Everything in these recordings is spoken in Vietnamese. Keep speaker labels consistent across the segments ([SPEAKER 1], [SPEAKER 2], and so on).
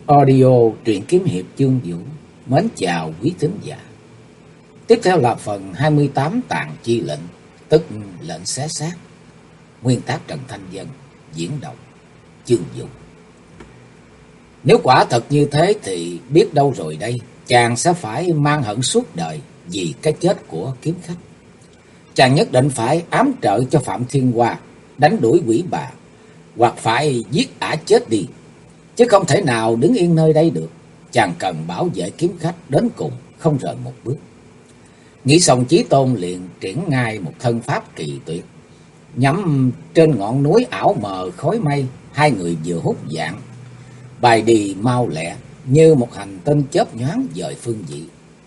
[SPEAKER 1] Audio truyện kiếm hiệp chương Vũ. Mến chào quý thính giả. Tiếp theo là phần 28 Tàn Chi Lệnh, tức lệnh xé xác. Nguyên tác Trần Thanh Dân, diễn đọc chương Vũ. Nếu quả thật như thế thì biết đâu rồi đây, chàng sẽ phải mang hận suốt đời vì cái chết của kiếm khách. Chàng nhất định phải ám trợ cho Phạm Thiên Hoa, đánh đuổi quỷ bà, hoặc phải giết ả chết đi, chứ không thể nào đứng yên nơi đây được. Chàng cần bảo vệ kiếm khách đến cùng, không rời một bước. Nghĩ xong, Chí Tôn liền triển ngay một thân pháp kỳ tuyệt, nhắm trên ngọn núi ảo mờ khói mây. Hai người vừa hút dạng, bài đi mau lẹ như một hành tinh chớp nhoáng dời phương vị.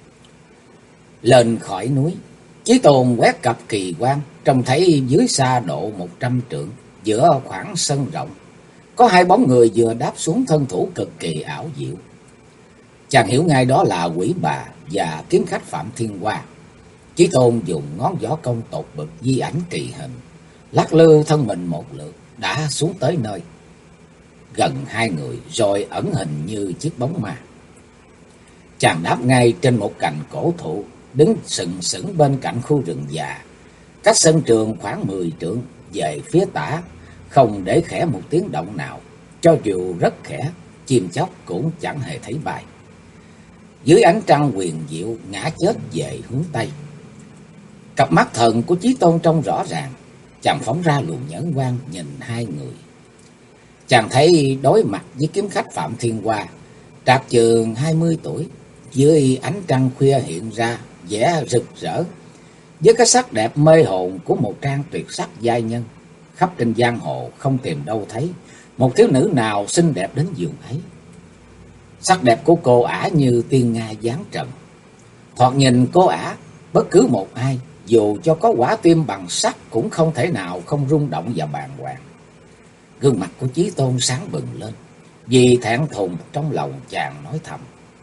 [SPEAKER 1] Lên khỏi núi, Chí Tôn quét cặp kỳ quan, trông thấy dưới xa độ 100 trượng, giữa khoảng sân rộng, có hai bóng người vừa đáp xuống, thân thủ cực kỳ ảo diệu. Chàng hiểu ngay đó là quỷ bà và kiếm khách Phạm Thiên Hoa. Chí Tôn dùng ngón gió công tột bực di ảnh kỳ hình, lắc lư thân mình một lượt, đã xuống tới nơi gần hai người, rồi ẩn hình như chiếc bóng ma. Chàng đáp ngay trên một cành cổ thụ, đứng sừng sững bên cạnh khu rừng già, cách sân trường khoảng 10 trượng về phía tả, không để khẽ một tiếng động nào. Cho dù rất khẽ, chim chóc cũng chẳng hề thấy bay. Dưới ánh trăng huyền diệu, ngã chết về hướng tây. Cặp mắt thần của Chí Tôn trông rõ ràng. Chàng phóng ra luồng nhẫn quang nhìn hai người. Chàng thấy đối mặt với kiếm khách Phạm Thiên Hoa, trạc chừng 20 tuổi, dưới ánh trăng khuya hiện ra vẻ rực rỡ, với cái sắc đẹp mê hồn của một trang tuyệt sắc giai nhân. Khắp trên giang hồ không tìm đâu thấy một thiếu nữ nào xinh đẹp đến giường ấy. Sắc đẹp của cô ả như tiên nga giáng trần. Thoạt nhìn cô ả, bất cứ một ai, dù cho có quả tim bằng sắt, cũng không thể nào không rung động và bàng hoàng. Gương mặt của Chí Tôn sáng bừng lên, vì thẹn thùng trong lòng chàng nói thầm: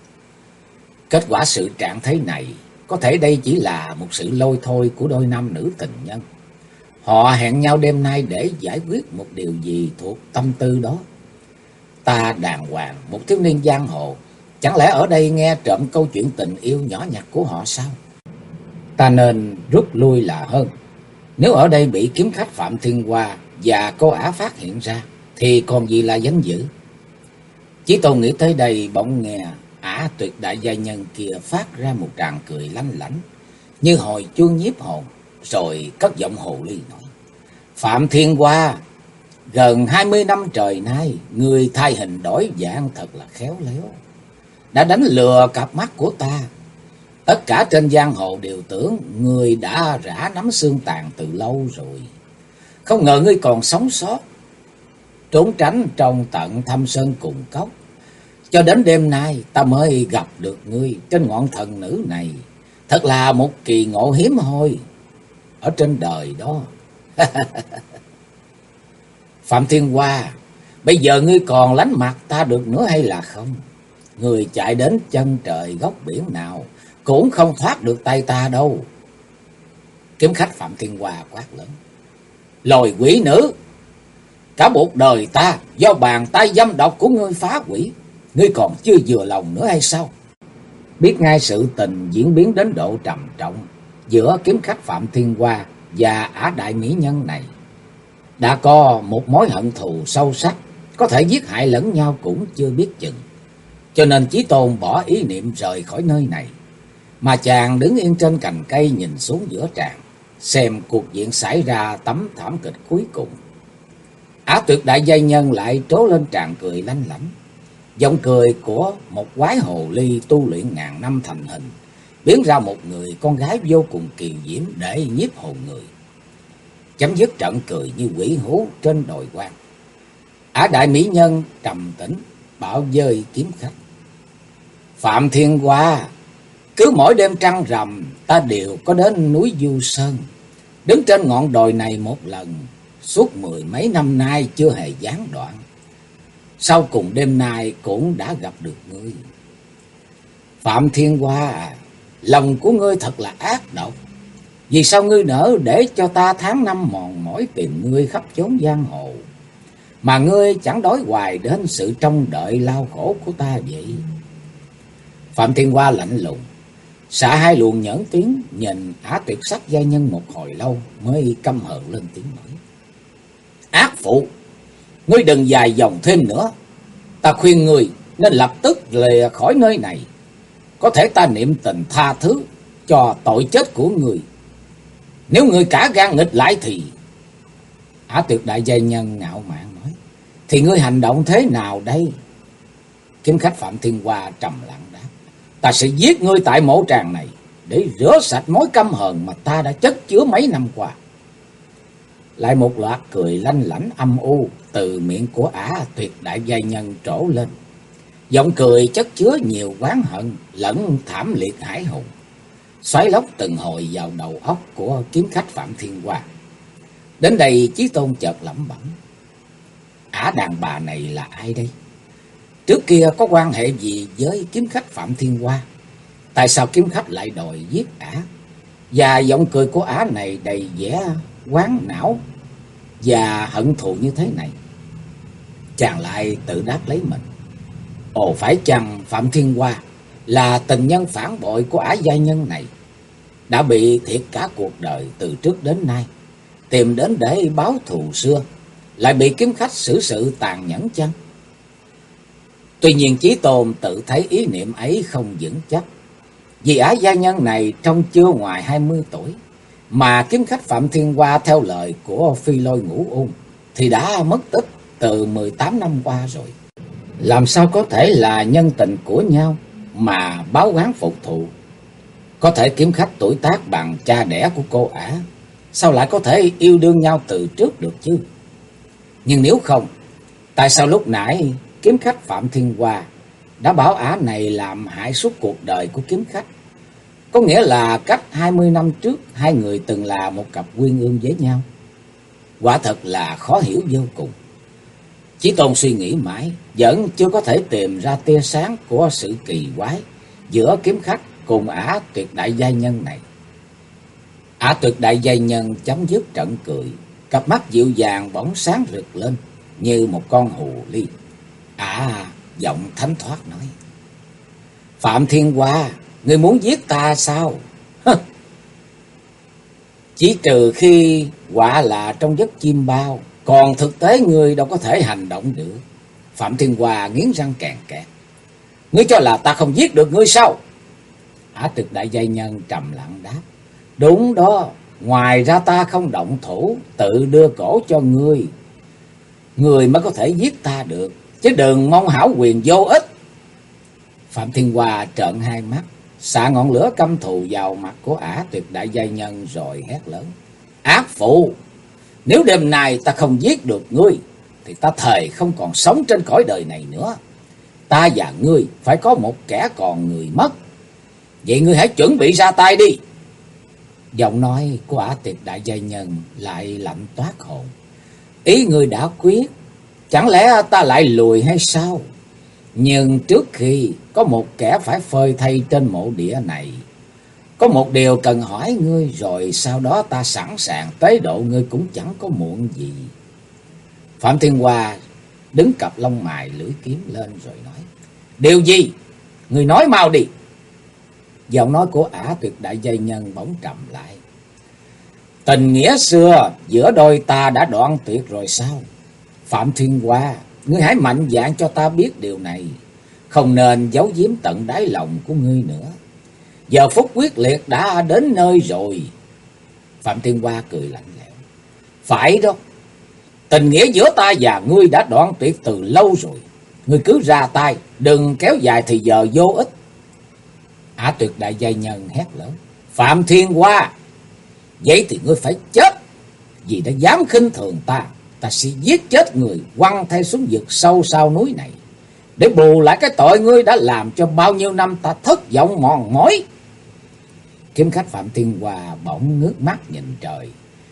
[SPEAKER 1] kết quả sự trạng thế này, có thể đây chỉ là một sự lôi thôi của đôi nam nữ tình nhân. Họ hẹn nhau đêm nay để giải quyết một điều gì thuộc tâm tư đó. Ta đàng hoàng, một thiếu niên giang hồ, chẳng lẽ ở đây nghe trộm câu chuyện tình yêu nhỏ nhặt của họ sao? Ta nên rút lui là hơn. Nếu ở đây bị kiếm khách Phạm Thiên Hoa và cô ả phát hiện ra, thì còn gì là danh dự. Chí Tôn nghĩ tới đây, bỗng nghe ả tuyệt đại giai nhân kia phát ra một tràng cười lanh lảnh như hồi chuông nhiếp hồn, rồi cất giọng hồ ly nói: Phạm Thiên Hoa, gần 20 năm trời nay, người thay hình đổi dạng thật là khéo léo, đã đánh lừa cặp mắt của ta. Tất cả trên giang hồ đều tưởng người đã rã nắm xương tàn từ lâu rồi. Không ngờ ngươi còn sống sót, trốn tránh trong tận thâm sơn cùng cốc. Cho đến đêm nay ta mới gặp được ngươi trên ngọn thần nữ này. Thật là một kỳ ngộ hiếm hoi ở trên đời đó. Phạm Thiên Hoa, bây giờ ngươi còn lánh mặt ta được nữa hay là không? Ngươi chạy đến chân trời góc biển nào cũng không thoát được tay ta đâu. Kiếm khách Phạm Thiên Hoa quát lớn: Lồi quỷ nữ, cả một đời ta do bàn tay dâm độc của ngươi phá hủy, ngươi còn chưa vừa lòng nữa hay sao? Biết ngay sự tình diễn biến đến độ trầm trọng giữa kiếm khách Phạm Thiên Hoa và ả đại mỹ nhân này, đã có một mối hận thù sâu sắc, có thể giết hại lẫn nhau cũng chưa biết chừng. Cho nên Chí Tôn bỏ ý niệm rời khỏi nơi này, mà chàng đứng yên trên cành cây nhìn xuống giữa tràng, xem cuộc diện xảy ra tấm thảm kịch cuối cùng. Ả tuyệt đại giai nhân lại trố lên tràng cười lanh lảnh, giọng cười của một quái hồ ly tu luyện ngàn năm thành hình, biến ra một người con gái vô cùng kiều diễm để nhiếp hồn người. Chấm dứt trận cười như quỷ hú trên đồi quan, ả đại mỹ nhân trầm tĩnh bảo với kiếm khách: Phạm Thiên Hoa, cứ mỗi đêm trăng rằm ta đều có đến núi Du Sơn, đứng trên ngọn đồi này một lần, suốt 10 mấy năm nay chưa hề gián đoạn. Sau cùng đêm nay cũng đã gặp được ngươi. Phạm Thiên Hoa, lòng của ngươi thật là ác độc. Vì sao ngươi nỡ để cho ta tháng năm mòn mỏi tìm ngươi khắp chốn giang hồ? mà ngươi chẳng đói hoài đến sự trông đợi lao khổ của ta vậy? Phạm Thiên Hoa lạnh lùng, xạ hai luồng nhẫn tiếng, nhìn Ả Tuyệt Sắc giai nhân một hồi lâu mới căm hờn lên tiếng nói: Ác phụ, ngươi đừng dài dòng thêm nữa. Ta khuyên ngươi nên lập tức lìa khỏi nơi này. Có thể ta niệm tình tha thứ cho tội chết của ngươi. Nếu ngươi cả gan nghịch lại thì... Ả Tuyệt đại giai nhân ngạo mạn nói: Thì ngươi hành động thế nào đây? Kiếm khách Phạm Thiên Hoa trầm lặng đáp: Ta sẽ giết ngươi tại mộ tràng này, để rửa sạch mối căm hờn mà ta đã chất chứa mấy năm qua. Lại một loạt cười lanh lảnh âm u từ miệng của Ả Tuyệt đại giai nhân trổ lên. Giọng cười chất chứa nhiều oán hận lẫn thảm liệt hải hùng, xoáy lốc từng hồi vào đầu óc của kiếm khách Phạm Thiên Hoa. Đến đây Chí Tôn chợt lẩm bẩm: Ả đàn bà này là ai đây? Trước kia có quan hệ gì với kiếm khách Phạm Thiên Hoa? Tại sao kiếm khách lại đòi giết Ả? Và giọng cười của Ả này đầy vẻ quán não và hận thù như thế này. Chàng lại tự đáp lấy mình: Ồ, phải chăng Phạm Thiên Hoa là tình nhân phản bội của Ả giai nhân này, đã bị thiệt cả cuộc đời từ trước đến nay, tìm đến để báo thù xưa, lại bị kiếm khách xử sự tàn nhẫn chăng? Tuy nhiên Chí Tôn tự thấy ý niệm ấy không vững chắc, vì Ả gia nhân này trông chưa ngoài 20 tuổi, mà kiếm khách Phạm Thiên Hoa theo lời của Phi Lôi Ngũ Ung thì đã mất tích từ 18 năm qua rồi. Làm sao có thể là nhân tình của nhau mà báo oán phục thù? Có thể kiếm khách tuổi tác bằng cha đẻ của cô Ả, sao lại có thể yêu đương nhau từ trước được chứ? Nhưng nếu không, tại sao lúc nãy kiếm khách Phạm Thiên Hoa đã bảo Ả này làm hại suốt cuộc đời của kiếm khách? Có nghĩa là cách 20 năm trước hai người từng là một cặp uyên ương với nhau. Quả thật là khó hiểu vô cùng. Chí Tôn suy nghĩ mãi vẫn chưa có thể tìm ra tia sáng của sự kỳ quái giữa kiếm khách cùng Ả Tuyệt đại giai nhân này. Ả Tuyệt đại giai nhân chấm dứt trận cười, cặp mắt dịu dàng bỗng sáng rực lên như một con hồ ly. Giọng thánh thoát nói: Phạm Thiên Hoa, ngươi muốn giết ta sao? Chỉ trừ khi quả là trong giấc chim bao, còn thực tế ngươi đâu có thể hành động được. Phạm Thiên Hoa nghiến răng kèn kẹt: Ngươi cho là ta không giết được ngươi sao? Ả Tuyệt đại giai nhân trầm lặng đáp: Đúng đó, ngoài ra ta không động thủ, tự đưa cổ cho ngươi, ngươi mới có thể giết ta được, chứ đừng mong hảo quyền vô ích. Phạm Thiên Hoa trợn hai mắt, xạ ngọn lửa căm thù vào mặt của Ả Tuyệt đại giai nhân rồi hét lớn: Ác phụ, nếu đêm nay ta không giết được ngươi, thì ta thề không còn sống trên cõi đời này nữa. Ta và ngươi phải có một kẻ còn người mất. Vậy ngươi hãy chuẩn bị ra tay đi. Giọng nói của Ả Tuyệt đại giai nhân lại lạnh toát hồn: Ý ngươi đã quyết, chẳng lẽ ta lại lùi hay sao? Nhưng trước khi có một kẻ phải phơi thây trên mộ địa này, có một điều cần hỏi ngươi, rồi sau đó ta sẵn sàng tế độ ngươi cũng chẳng có muộn gì. Phạm Thiên Hoa đứng cặp lông mày lưỡi kiếm lên rồi nói: Điều gì? Ngươi nói mau đi. Giọng nói của Ả Tuyệt đại giai nhân bỗng trầm lại: Tình nghĩa xưa giữa đôi ta đã đoạn tuyệt rồi sao? Phạm Thiên Hoa, ngươi hãy mạnh dạn cho ta biết điều này, không nên giấu giếm tận đáy lòng của ngươi nữa. Giờ phút quyết liệt đã đến nơi rồi. Phạm Thiên Hoa cười lạnh lẽo: Phải đó, tình nghĩa giữa ta và ngươi đã đoạn tuyệt từ lâu rồi. Ngươi cứ ra tay, đừng kéo dài thì giờ vô ích. Ả Tuyệt đại giai nhân hét lớn: Phạm Thiên Hoa, vậy thì ngươi phải chết, vì đã dám khinh thường ta. Ta sẽ giết chết người, quăng thay xuống vực sâu sau núi này, để bù lại cái tội ngươi đã làm cho bao nhiêu năm ta thất vọng mòn mỏi. Kiếm khách Phạm Thiên Hoa bỗng ngước mắt nhìn trời,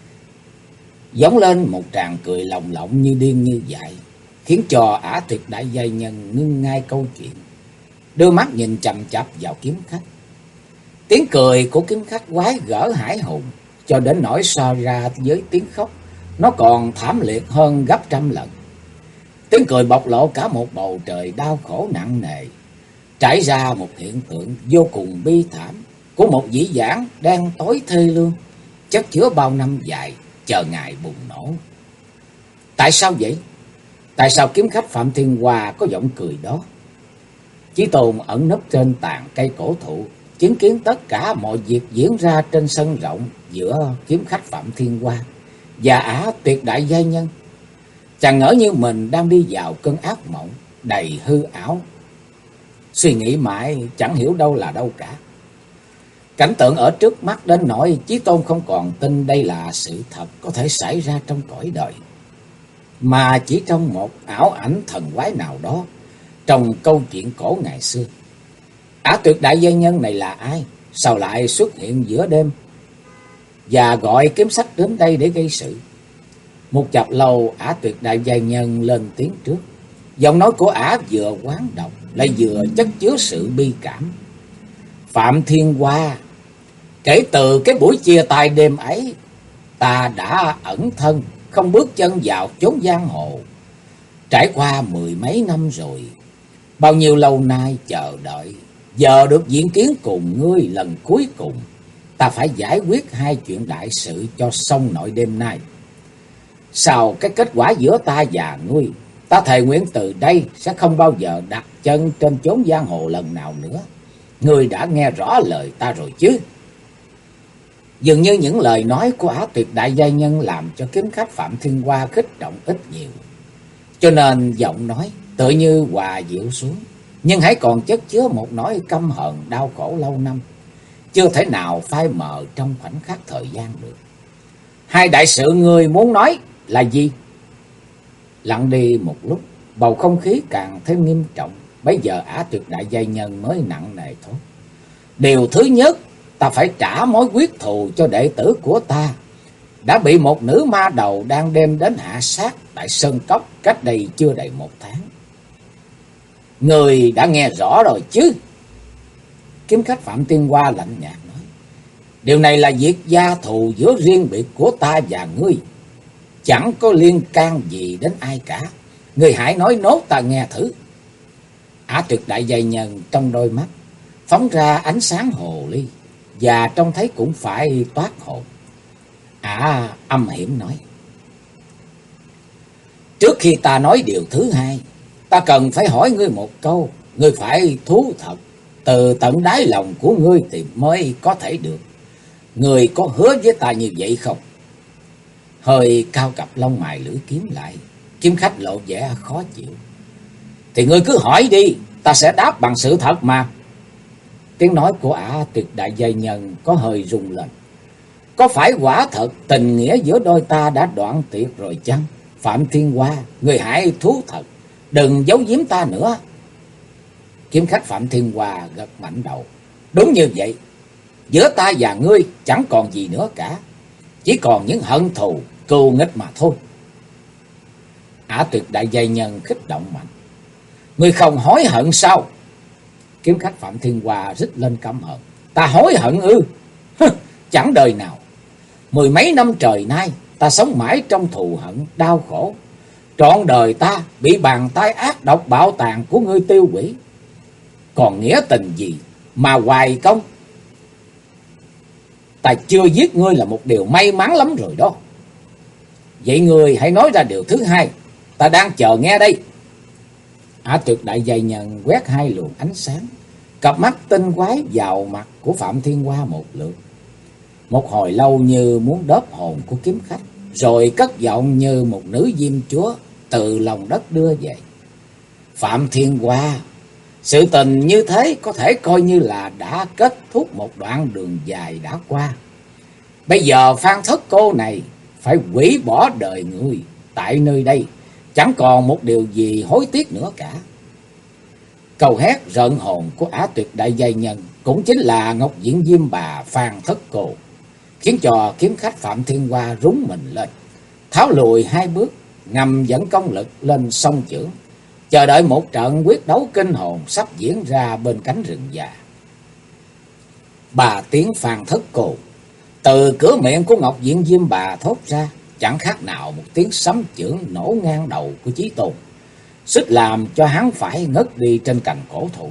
[SPEAKER 1] giống lên một tràng cười lồng lộng như điên như dại, khiến cho Ả Tuyệt đại giai nhân ngưng ngay câu chuyện, đưa mắt nhìn chằm chằm vào kiếm khách. Tiếng cười của kiếm khách quái gở hải hùng, cho đến nỗi so ra với tiếng khóc, nó còn thảm liệt hơn gấp trăm lần. Tiếng cười bộc lộ cả một bầu trời đau khổ nặng nề, trải ra một hiện tượng vô cùng bi thảm của một dĩ vãng đen tối thê lương, chất chứa bao năm dài chờ ngày bùng nổ. Tại sao vậy? Tại sao kiếm khách Phạm Thiên Hoa có giọng cười đó? Chí Tôn ẩn nấp trên tàn cây cổ thụ, chứng kiến tất cả mọi việc diễn ra trên sân rộng giữa kiếm khách Phạm Thiên Hoa và Ả Tuyệt Đại Giai Nhân. Chàng ngỡ như mình đang đi vào cơn ác mộng đầy hư ảo. Suy nghĩ mãi chẳng hiểu đâu là đâu cả. Cảnh tượng ở trước mắt đến nỗi Chí Tôn không còn tin đây là sự thật có thể xảy ra trong cõi đời, mà chỉ trong một ảo ảnh thần quái nào đó trong câu chuyện cổ ngày xưa. Ả Tuyệt Đại Giai Nhân này là ai? Sao lại xuất hiện giữa đêm và gọi kiếm sách đến đây để gây sự? Một chập lâu, Ả Tuyệt Đại Giai Nhân lên tiếng trước. Giọng nói của Ả vừa oán độc lại vừa chất chứa sự bi cảm. Phạm Thiên Hoa, kể từ cái buổi chia tay đêm ấy, ta đã ẩn thân, không bước chân vào chốn giang hồ. Trải qua mười mấy năm rồi, bao nhiêu lâu nay chờ đợi, giờ được diện kiến cùng ngươi lần cuối cùng. Ta phải giải quyết hai chuyện đại sự cho xong nội đêm nay. Sau cái kết quả giữa ta và ngươi, ta thề nguyện từ đây sẽ không bao giờ đặt chân trên chốn giang hồ lần nào nữa. Ngươi đã nghe rõ lời ta rồi chứ? Dường như những lời nói của Ả Tuyệt Đại Giai Nhân làm cho kiếm khách Phạm Thiên Hoa kích động ít nhiều, cho nên giọng nói tự như hòa dịu xuống, nhưng hãy còn chất chứa một nỗi căm hận đau khổ lâu năm, chưa thể nào phai mờ trong khoảnh khắc thời gian được. Hai đại sự ngươi muốn nói là gì? Lặng đi một lúc, bầu không khí càng thêm nghiêm trọng. Bấy giờ Ả Tuyệt Đại Giai Nhân mới nặng nề thốt: điều thứ nhất, ta phải trả mối quyết thù cho đệ tử của ta đã bị một nữ ma đầu đang đêm đến hạ sát tại Sơn Cốc cách đây chưa đầy 1 tháng. Người đã nghe rõ rồi chứ? Kiếm khách Phạm Thiên Hoa lạnh nhạt nói: điều này là việc gia thù giữa riêng biệt của ta và ngươi, chẳng có liên can gì đến ai cả. Ngươi hãy nói nốt ta nghe thử. Ả Tuyệt Đại Giai Nhân trong đôi mắt phóng ra ánh sáng hồ ly, và trông thấy cũng phải toát hồn. Ả âm hiểm nói: trước khi ta nói điều thứ hai, ta cần phải hỏi ngươi một câu. Ngươi phải thú thật từ tận đáy lòng của ngươi thì mới có thể được. Ngươi có hứa với ta như vậy không? Hơi cao cặp lông mày lưỡi kiếm lại, kiếm khách lộ vẻ khó chịu. Thì ngươi cứ hỏi đi, ta sẽ đáp bằng sự thật mà. Tiếng nói của Ả Tuyệt Đại Giai Nhân có hơi rung lên. Có phải quả thật tình nghĩa giữa đôi ta đã đoạn tuyệt rồi chăng? Phạm Thiên Hoa, ngươi hãy thú thật, đừng giấu giếm ta nữa. Kiếm khách Phạm Thiên Hoa gật mạnh đầu. Đúng như vậy, giữa ta và ngươi chẳng còn gì nữa cả, chỉ còn những hận thù cừu nghịch mà thôi. Ả Tuyệt Đại Giai Nhân khích động mạnh. Ngươi không hối hận sao? Kiếm khách Phạm Thiên Hoa rít lên căm hận. Ta hối hận ư? Chẳng đời nào. 10 mấy năm trời nay, ta sống mãi trong thù hận, đau khổ. Trọn đời ta bị bàn tay ác độc bạo tàn của ngươi tiêu hủy. Còn nghĩa tình gì mà hoài công? Ta chưa giết ngươi là một điều may mắn lắm rồi đó. Vậy ngươi hãy nói ra điều thứ hai, ta đang chờ nghe đây. Ả Tuyệt Đại Giai Nhân quét hai luồng ánh sáng, cặp mắt tinh quái vào mặt của Phạm Thiên Hoa một lượt. Một hồi lâu như muốn đớp hồn của kiếm khách, rồi cất giọng như một nữ diêm chúa từ lòng đất đưa về. Phạm Thiên Hoa, sự tình như thế có thể coi như là đã kết thúc một đoạn đường dài đã qua. Bây giờ Phan Thất Cô này phải hủy bỏ đời người tại nơi đây, chẳng còn một điều gì hối tiếc nữa cả. Câu hét rợn hồn của Ả Tuyệt Đại Giai Nhân cũng chính là Ngọc Diễn Diêm Bà Phan Thất Cô, khiến cho kiếm khách Phạm Thiên Hoa rúng mình lên, tháo lùi 2 bước, ngầm dẫn công lực lên song chưởng, chờ đợi một trận quyết đấu kinh hồn sắp diễn ra bên cánh rừng già. 3 tiếng Phan Thất Cô từ cửa miệng của Ngọc Diễn Diêm Bà thốt ra, chẳng khác nào một tiếng sấm chưởng nổ ngang đầu của Chí Tôn. suýt làm cho hắn phải ngất đi trên cành cổ thụ.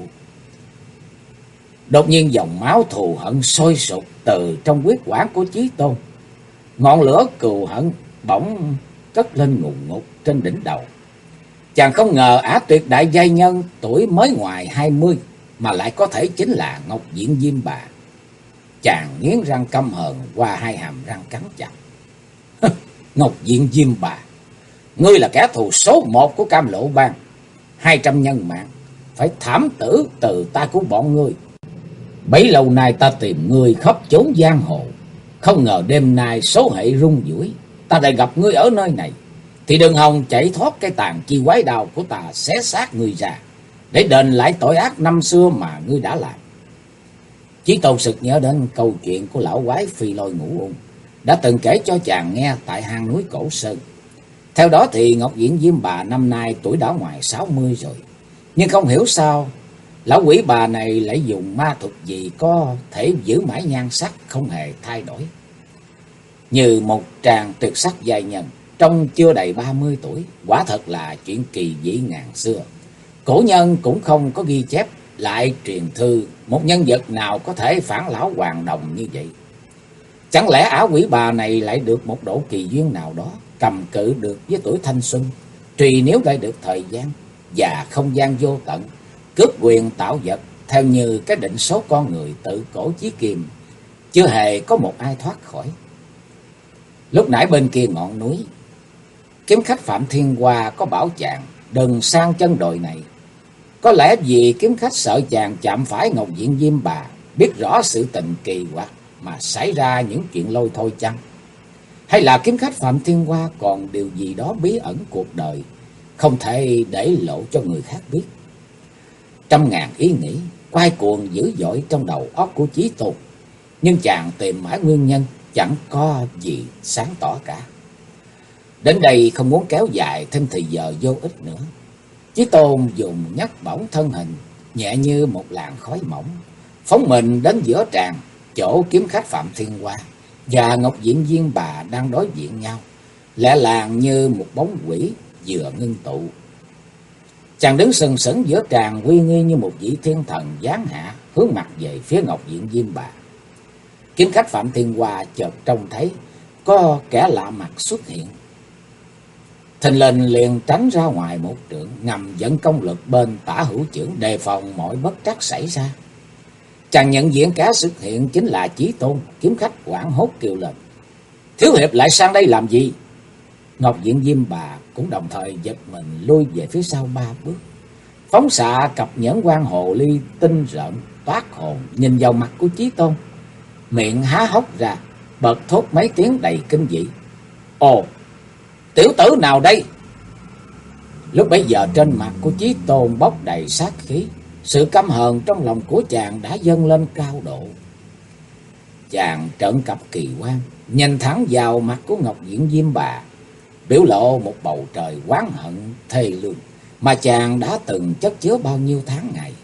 [SPEAKER 1] Đột nhiên dòng máu thù hận sôi sục từ trong huyết quản của Chí Tôn. Ngọn lửa cừu hận bỗng cất lên ngùn ngụt trên đỉnh đầu. Chàng không ngờ ả tuyệt đại giai nhân tuổi mới ngoài 20 mà lại có thể chính là Ngọc Diện Diêm Bà. Chàng nghiến răng căm hờn qua hai hàm răng cắn chặt. Ngọc Diện Diêm Bà, ngươi là kẻ thù số một của Cam Lộ Bang. 200 nhân mạng phải thảm tử từ tay của bọn ngươi. Bấy lâu nay ta tìm ngươi khắp chốn giang hồ, không ngờ đêm nay số hệ rung rủi, ta lại gặp ngươi ở nơi này. Thì đừng hòng chạy thoát cái tàn chi quái đao của ta xé xác ngươi ra, để đền lại tội ác năm xưa mà ngươi đã làm. Chí Tôn sực nhớ đến câu chuyện của lão quái Phi Lôi Ngũ Ung đã từng kể cho chàng nghe tại hang núi Cổ Sơn. Theo đó thì Ngọc Diện Diêm Bà năm nay tuổi đã ngoài 60 rồi. Nhưng không hiểu sao lão quỷ bà này lại dùng ma thuật gì có thể giữ mãi nhan sắc không hề thay đổi. Như một tràng tuyệt sắc giai nhân trông chưa đầy 30 tuổi, quả thật là chuyện kỳ dĩ ngàn xưa. Cổ nhân cũng không có ghi chép lại truyền thư một nhân vật nào có thể phản lão hoàng đồng như vậy. Chẳng lẽ ả quỷ bà này lại được một độ kỳ duyên nào đó cầm cự được với tuổi thanh xuân, trì nếu lại được thời gian và không gian vô tận, cướp quyền tạo vật theo như cái định số con người tự cổ chí kim, chưa hề có một ai thoát khỏi. Lúc nãy bên kia ngọn núi, kiếm khách Phạm Thiên Hoa có bảo chàng đừng sang chân đồi này. Có lẽ vì kiếm khách sợ chàng chạm phải Ngọc Diện Diêm Bà, biết rõ sự tình kỳ quặc mà xảy ra những chuyện lôi thôi chăng? Hay là kiếm khách Phạm Thiên Hoa còn điều gì đó bí ẩn cuộc đời, không thể để lộ cho người khác biết? Trăm ngàn ý nghĩ quay cuồng dữ dội trong đầu óc của Chí Tôn, nhưng chàng tìm mãi nguyên nhân chẳng có gì sáng tỏ cả. Đến đây không muốn kéo dài thêm thời giờ vô ích nữa, Chí Tôn dùng nhấc bổng thân hình nhẹ như một làn khói mỏng, phóng mình đến giữa tràng, chỗ kiếm khách Phạm Thiên Hoa và Ngọc Diện Diêm Bà đang đối diện nhau, lẹ làng như một bóng quỷ vừa ngưng tụ. Chàng đứng sừng sững giữa tràng, uy nghi như một vị thiên thần giáng hạ, hướng mặt về phía Ngọc Diện Diêm Bà. Kiếm khách Phạm Thiên Hoa chợt trông thấy có kẻ lạ mặt xuất hiện, thình lình liền tránh ra ngoài một trượng, ngầm dẫn công lực bên tả hữu chưởng, đề phòng mọi bất trắc xảy ra. Chàng nhận diện kẻ xuất hiện chính là Chí Tôn. Kiếm khách hoảng hốt kêu lên: "Thiếu hiệp lại sang đây làm gì?" Ngọc Diện Diêm Bà cũng đồng thời giật mình lui về phía sau 3 bước, phóng xạ cặp nhẫn quan hồ ly tinh rợn toát hồn nhìn vào mặt của Chí Tôn, miệng há hốc ra bật thốt mấy tiếng đầy kinh dị: "Ồ, tiểu tử nào đây?" Lúc bấy giờ trên mặt của Chí Tôn bốc đầy sát khí, sự căm hờn trong lòng của chàng đã dâng lên cao độ. Chàng trợn cặp kỳ quan, nhìn thẳng vào mặt của Ngọc Diện Diêm Bà, biểu lộ một bầu trời oán hận thê lương mà chàng đã từng chất chứa bao nhiêu tháng ngày.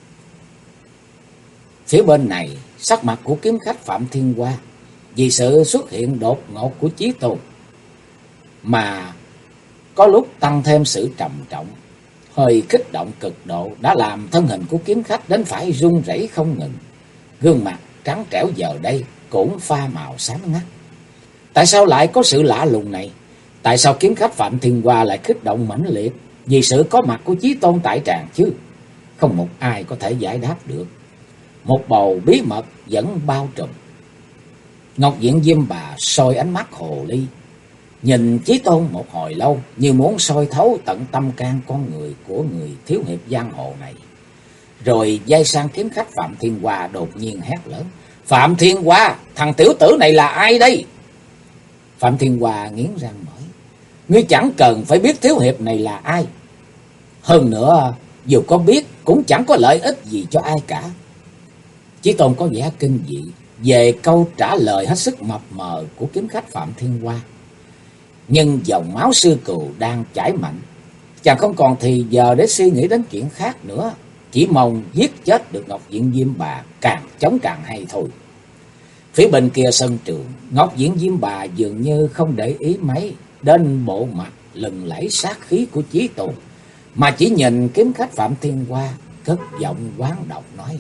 [SPEAKER 1] Phía bên này, sắc mặt của kiếm khách Phạm Thiên Hoa vì sự xuất hiện đột ngột của Chí Tôn mà có lúc tăng thêm sự trầm trọng, hơi kích động cực độ, đã làm thân hình của kiếm khách đến phải run rẩy không ngừng. Gương mặt trắng trẻo giờ đây cũng pha màu xám ngắt. Tại sao lại có sự lạ lùng này? Tại sao kiếm khách Phạm Thiên Hoa lại kích động mãnh liệt vì sự có mặt của Chí Tôn tại tràng chứ? Không một ai có thể giải đáp được. Một bầu bí mật vẫn bao trùm. Ngọc Diện Diêm Bà soi ánh mắt hồ ly, nhìn Chí Tôn một hồi lâu, như muốn soi thấu tận tâm can con người của người thiếu hiệp giang hồ này. Rồi dây sang kiếm khách Phạm Thiên Hoa đột nhiên hét lớn: "Phạm Thiên Hoa, thằng tiểu tử này là ai đây?" Phạm Thiên Hoa nghiến răng nói: "Ngươi chẳng cần phải biết thiếu hiệp này là ai. Hơn nữa, dù có biết cũng chẳng có lợi ích gì cho ai cả." Chí Tôn có vẻ kinh dị về câu trả lời hết sức mập mờ của kiếm khách Phạm Thiên Hoa. Nhưng dòng máu sư cừu đang chảy mạnh, chàng không còn thì giờ để suy nghĩ đến chuyện khác nữa, chỉ mong giết chết được Ngọc Diện Diêm Bà, càng chống càng hay thôi. Phía bên kia sân trường, Ngọc Diện Diêm Bà dường như không để ý mấy đến bộ mặt lừng lẫy sát khí của Chí Tôn, mà chỉ nhìn kiếm khách Phạm Thiên Hoa, cất giọng oán độc nói: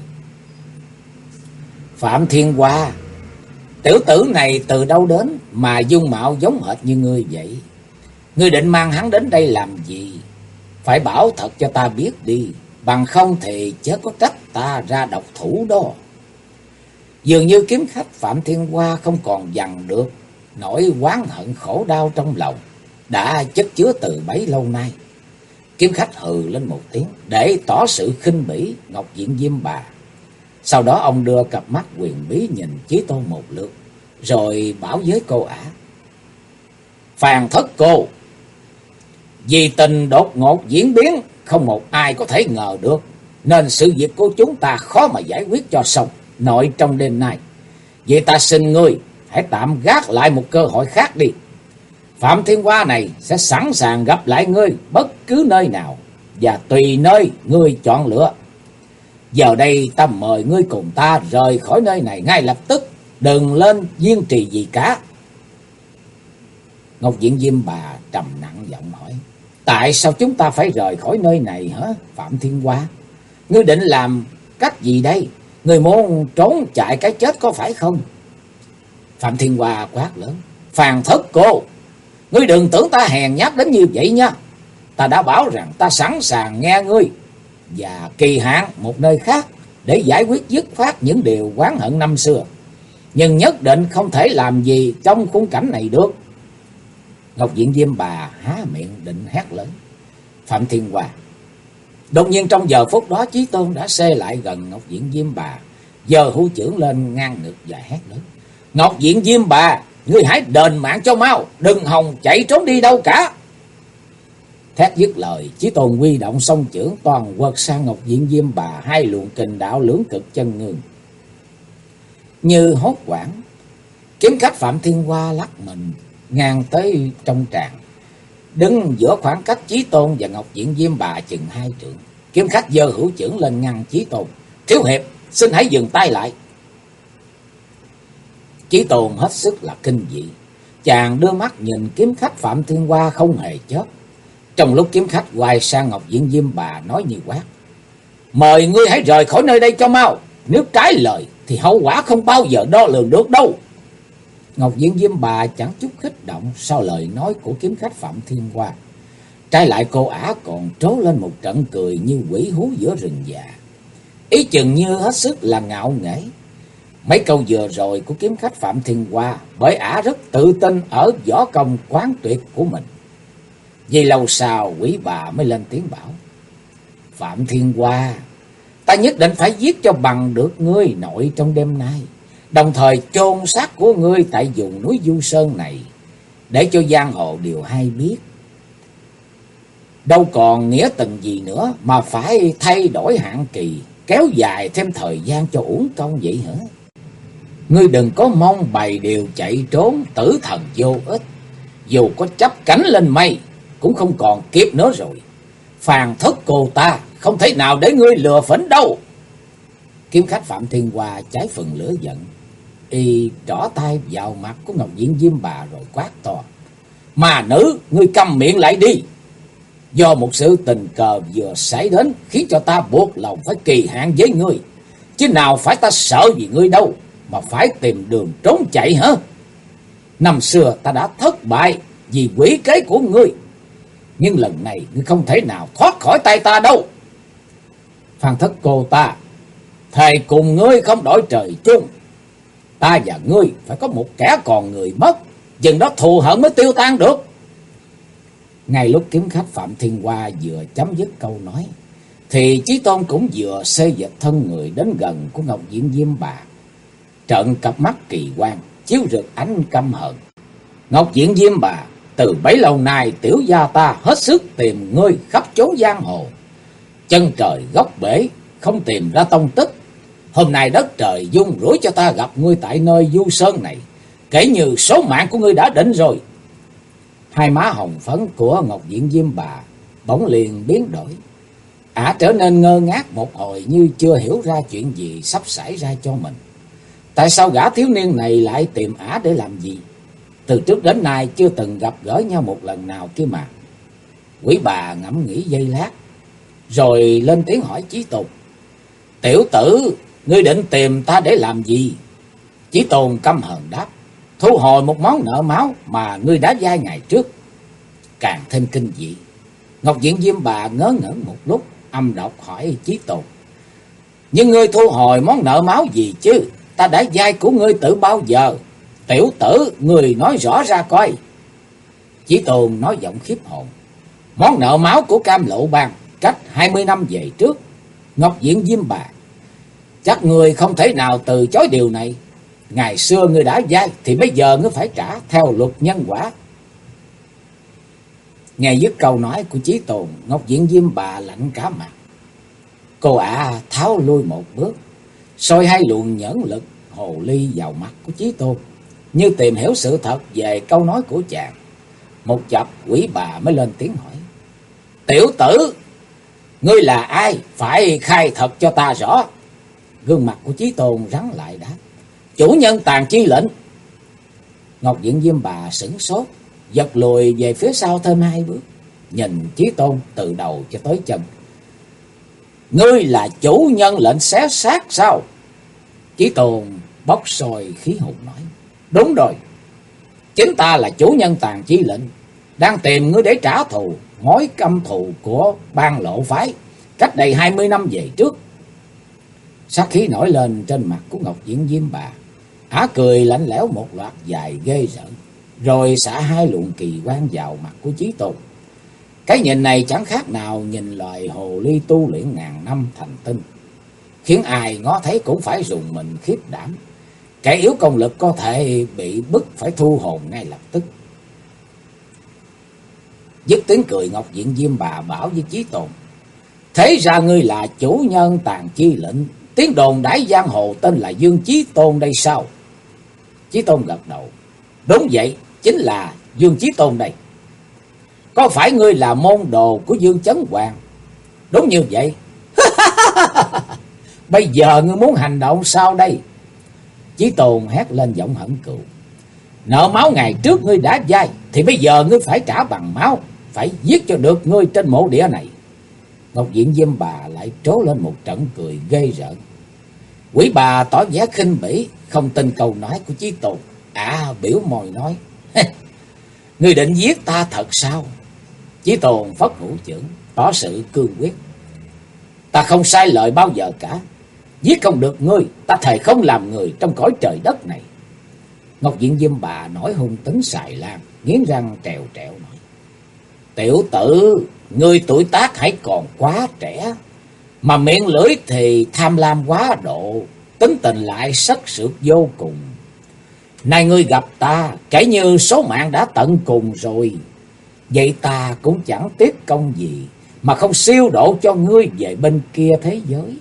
[SPEAKER 1] Phạm Thiên Hoa, tiểu tử này từ đâu đến mà dung mạo giống hệt như ngươi vậy? Ngươi định mang hắn đến đây làm gì? Phải bảo thật cho ta biết đi, bằng không thì chớ có trách ta ra độc thủ đó. Dường như kiếm khách Phạm Thiên Hoa không còn dằn được nỗi oán hận khổ đau trong lòng, đã chất chứa từ bấy lâu nay. Kiếm khách hừ lên một tiếng để tỏ sự khinh bỉ Ngọc Diện Diêm Bà. Sau đó ông đưa cặp mắt huyền bí nhìn Chí Tôn một lượt, rồi bảo với cô ả: Phàn thất cô, vì tình đột ngột diễn biến, không một ai có thể ngờ được, nên sự việc của chúng ta khó mà giải quyết cho xong nội trong đêm nay. Vậy ta xin ngươi hãy tạm gác lại một cơ hội khác đi. Phạm Thiên Hoa này sẽ sẵn sàng gặp lại ngươi bất cứ nơi nào và tùy nơi ngươi chọn lựa. Giờ đây ta mời ngươi cùng ta rời khỏi nơi này ngay lập tức, đừng lên kiên trì gì cả. Ngọc Diện Diêm Bà trầm nặng giọng hỏi: Tại sao chúng ta phải rời khỏi nơi này hả Phạm Thiên Hoa? Ngươi định làm cách gì đây? Ngươi muốn trốn chạy cái chết có phải không? Phạm Thiên Hoa quát lớn: Phàn thất cô, ngươi đừng tưởng ta hèn nhát đến như vậy nha. Ta đã bảo rằng ta sẵn sàng nghe ngươi, và kỳ hạn một nơi khác để giải quyết dứt khoát những điều oán hận năm xưa. Nhưng nhất định không thể làm gì trong khung cảnh này được. Ngọc Diện Diêm Bà há miệng định hét lớn: Phạm Thiên Hoa! Đột nhiên trong giờ phút đó, Chí Tôn đã xê lại gần Ngọc Diện Diêm Bà, giơ hữu chưởng lên ngang ngực và hét lớn: Ngọc Diện Diêm Bà, ngươi hãy đền mạng cho mau, đừng hòng chạy trốn đi đâu cả. Thét dứt lời, Chí Tôn huy động song chưởng toàn quật sang Ngọc Diện Diêm Bà hai luồng kình đạo lưỡng cực chân ngưng. Như hốt quảng, kiếm khách Phạm Thiên Hoa lắc mình ngang tới trong tràng, đứng giữa khoảng cách Chí Tôn và Ngọc Diện Diêm Bà chừng 2 trượng. Kiếm khách giơ hữu chưởng lên ngăn Chí Tôn: Thiếu hiệp, xin hãy dừng tay lại. Chí Tôn hết sức là kinh dị, chàng đưa mắt nhìn kiếm khách Phạm Thiên Hoa không hề chớp. Trong lúc kiếm khách quay sang Ngọc Diện Diêm Bà nói như quát: Mời ngươi hãy rời khỏi nơi đây cho mau, nếu trái lời thì hậu quả không bao giờ đo lường được đâu. Ngọc Diện Diêm Bà chẳng chút kích động sau lời nói của kiếm khách Phạm Thiên Hoa. Trái lại cô ả còn trố lên một trận cười như quỷ hú giữa rừng già, ý chừng như hết sức là ngạo nghễ. Mấy câu vừa rồi của kiếm khách Phạm Thiên Hoa bởi ả rất tự tin ở võ công quán tuyệt của mình. Vì lâu sau quỷ bà mới lên tiếng bảo: Phạm Thiên Hoa, ta nhất định phải giết cho bằng được ngươi nội trong đêm nay, đồng thời chôn xác của ngươi tại vùng núi Du Sơn này, để cho giang hồ đều hay biết. Đâu còn nghĩa tình gì nữa mà phải thay đổi hạn kỳ, kéo dài thêm thời gian cho uổng công vậy hả? Ngươi đừng có mong bày điều chạy trốn tử thần vô ích, dù có chắp cánh lên mây cũng không còn kịp nữa rồi. Phàn thất cô ta không thể nào để ngươi lừa phỉnh đâu. Kiếm khách Phạm Thiên Hoa cháy phần lửa giận, y trỏ tay vào mặt của Ngọc Diện Diêm Bà rồi quát to: Mà nữ, ngươi câm miệng lại đi. Do một sự tình cờ vừa xảy đến khiến cho ta buộc lòng phải kỳ hạn với ngươi, chứ nào phải ta sợ gì ngươi đâu mà phải tìm đường trốn chạy hả? Năm xưa ta đã thất bại vì quỷ kế của ngươi, nhưng lần này ngươi không thể nào thoát khỏi tay ta đâu. Phan thất cô ta, thề cùng ngươi không đổi trời chung. Ta và ngươi phải có một kẻ còn người mất, chừng đó thù hận mới tiêu tan được. Ngay lúc kiếm khách Phạm Thiên Hoa vừa chấm dứt câu nói, thì Chí Tôn cũng vừa xê dịch thân người đến gần của Ngọc Diện Diêm Bà, trợn cặp mắt kỳ quan chiếu rực ánh căm hận. Ngọc Diện Diêm Bà, từ bấy lâu nay tiểu gia ta hết sức tìm ngươi khắp chốn giang hồ, chân trời góc bể không tìm ra tông tích. Hôm nay đất trời dung rủi cho ta gặp ngươi tại nơi Du Sơn này, kể như số mạng của ngươi đã định rồi. Hai má hồng phấn của Ngọc Diện Diêm Bà bỗng liền biến đổi, ả trở nên ngơ ngác một hồi như chưa hiểu ra chuyện gì sắp xảy ra cho mình. Tại sao gã thiếu niên này lại tìm ả để làm gì? Từ trước đến nay chưa từng gặp gỡ nhau một lần nào kia mà. Quỷ bà ngẫm nghĩ giây lát rồi lên tiếng hỏi Chí Tôn: "Tiểu tử, ngươi định tìm ta để làm gì?" Chí Tôn căm hờn đáp: "Thu hồi một món nợ máu mà ngươi đã vay ngày trước." Càng thêm kinh dị, Ngọc Diện Diêm Bà ngớ ngẩn một lúc, âm độc hỏi Chí Tôn: "Nhưng ngươi thu hồi món nợ máu gì chứ? Ta đã vay của ngươi từ bao giờ? Tiểu tử, ngươi nói rõ ra coi." Chí Tôn nói giọng khiếp hồn: "Món nợ máu của Cam Lộ Bang cách 20 năm về trước." Ngọc Diện Diêm Bà: "Chắc ngươi không thể nào từ chối điều này. Ngày xưa ngươi đã vay thì bây giờ ngươi phải trả theo luật nhân quả." Nghe dứt câu nói của Chí Tôn, Ngọc Diện Diêm Bà lạnh cả mặt. Cô tháo lui một bước, soi hai luồng nhẫn lực hồ ly vào mặt của Chí Tôn, như tìm hiểu sự thật về câu nói của chàng. Một chập Quỷ Bà mới lên tiếng hỏi: "Tiểu tử, ngươi là ai? Phải khai thật cho ta rõ." Gương mặt của Chí Tôn rắn lại đáp: "Chủ nhân Tàn Chi lệnh." Ngọc Diện Diêm Bà sửng sốt, giật lùi về phía sau thêm hai bước, nhìn Chí Tôn từ đầu cho tới chân. "Ngươi là chủ nhân lệnh xé xác sao?" Chí Tôn bốc sôi khí hùng nói: "Đúng rồi, chính ta là chủ nhân Tàn Chi lệnh, đang tìm ngươi để trả thù mối căm thù của Bang Lộ phái cách đây 20 năm về trước." Sát khí nổi lên trên mặt của Ngọc Diện Diêm Bà, ả cười lạnh lẽo một loạt dài ghê rợn, rồi xả hai luồng kỳ quan vào mặt của Chí Tôn. Cái nhìn này chẳng khác nào nhìn loài hồ ly tu luyện ngàn năm thành tinh, khiến ai ngó thấy cũng phải rùng mình khiếp đảm. Kẻ yếu công lực có thể bị bức phải thu hồn ngay lập tức. Dứt tiếng cười, Ngọc Diện Diêm Bà bảo với Chí Tôn: "Thế ra ngươi là chủ nhân Tàn Chi lệnh, tiếng đồn đãi giang hồ tên là Dương Chí Tôn đây sao?" Chí Tôn gật đầu: "Đúng vậy, chính là Dương Chí Tôn đây." "Có phải ngươi là môn đồ của Dương Chấn Hoàng?" "Đúng như vậy." "Bây giờ ngươi muốn hành động sao đây?" Chí Tôn hét lên giọng hận cừu: "Nợ máu ngày trước ngươi đã vay thì bây giờ ngươi phải trả bằng máu, phải giết cho được ngươi trên mộ địa này." Ngọc Diện Diêm Bà lại trố lên một trận cười ghê rợn. Quỷ Bà tỏ vẻ khinh bỉ, không tin câu nói của Chí Tôn. Biểu môi nói: "Ngươi định giết ta thật sao?" Chí Tôn phất hữu chưởng, tỏ sự cương quyết: "Ta không sai lời bao giờ cả. Giết không được ngươi, ta thề không làm người trong cõi trời đất này." Ngọc Diện Diêm Bà nổi hung tính xài lan, nghiến răng trèo trẹo nói: "Tiểu tử, ngươi tuổi tác hãy còn quá trẻ, mà miệng lưỡi thì tham lam quá độ, tính tình lại sắc sược vô cùng. Nay ngươi gặp ta, kể như số mạng đã tận cùng rồi. Vậy ta cũng chẳng tiếc công gì mà không siêu độ cho ngươi về bên kia thế giới."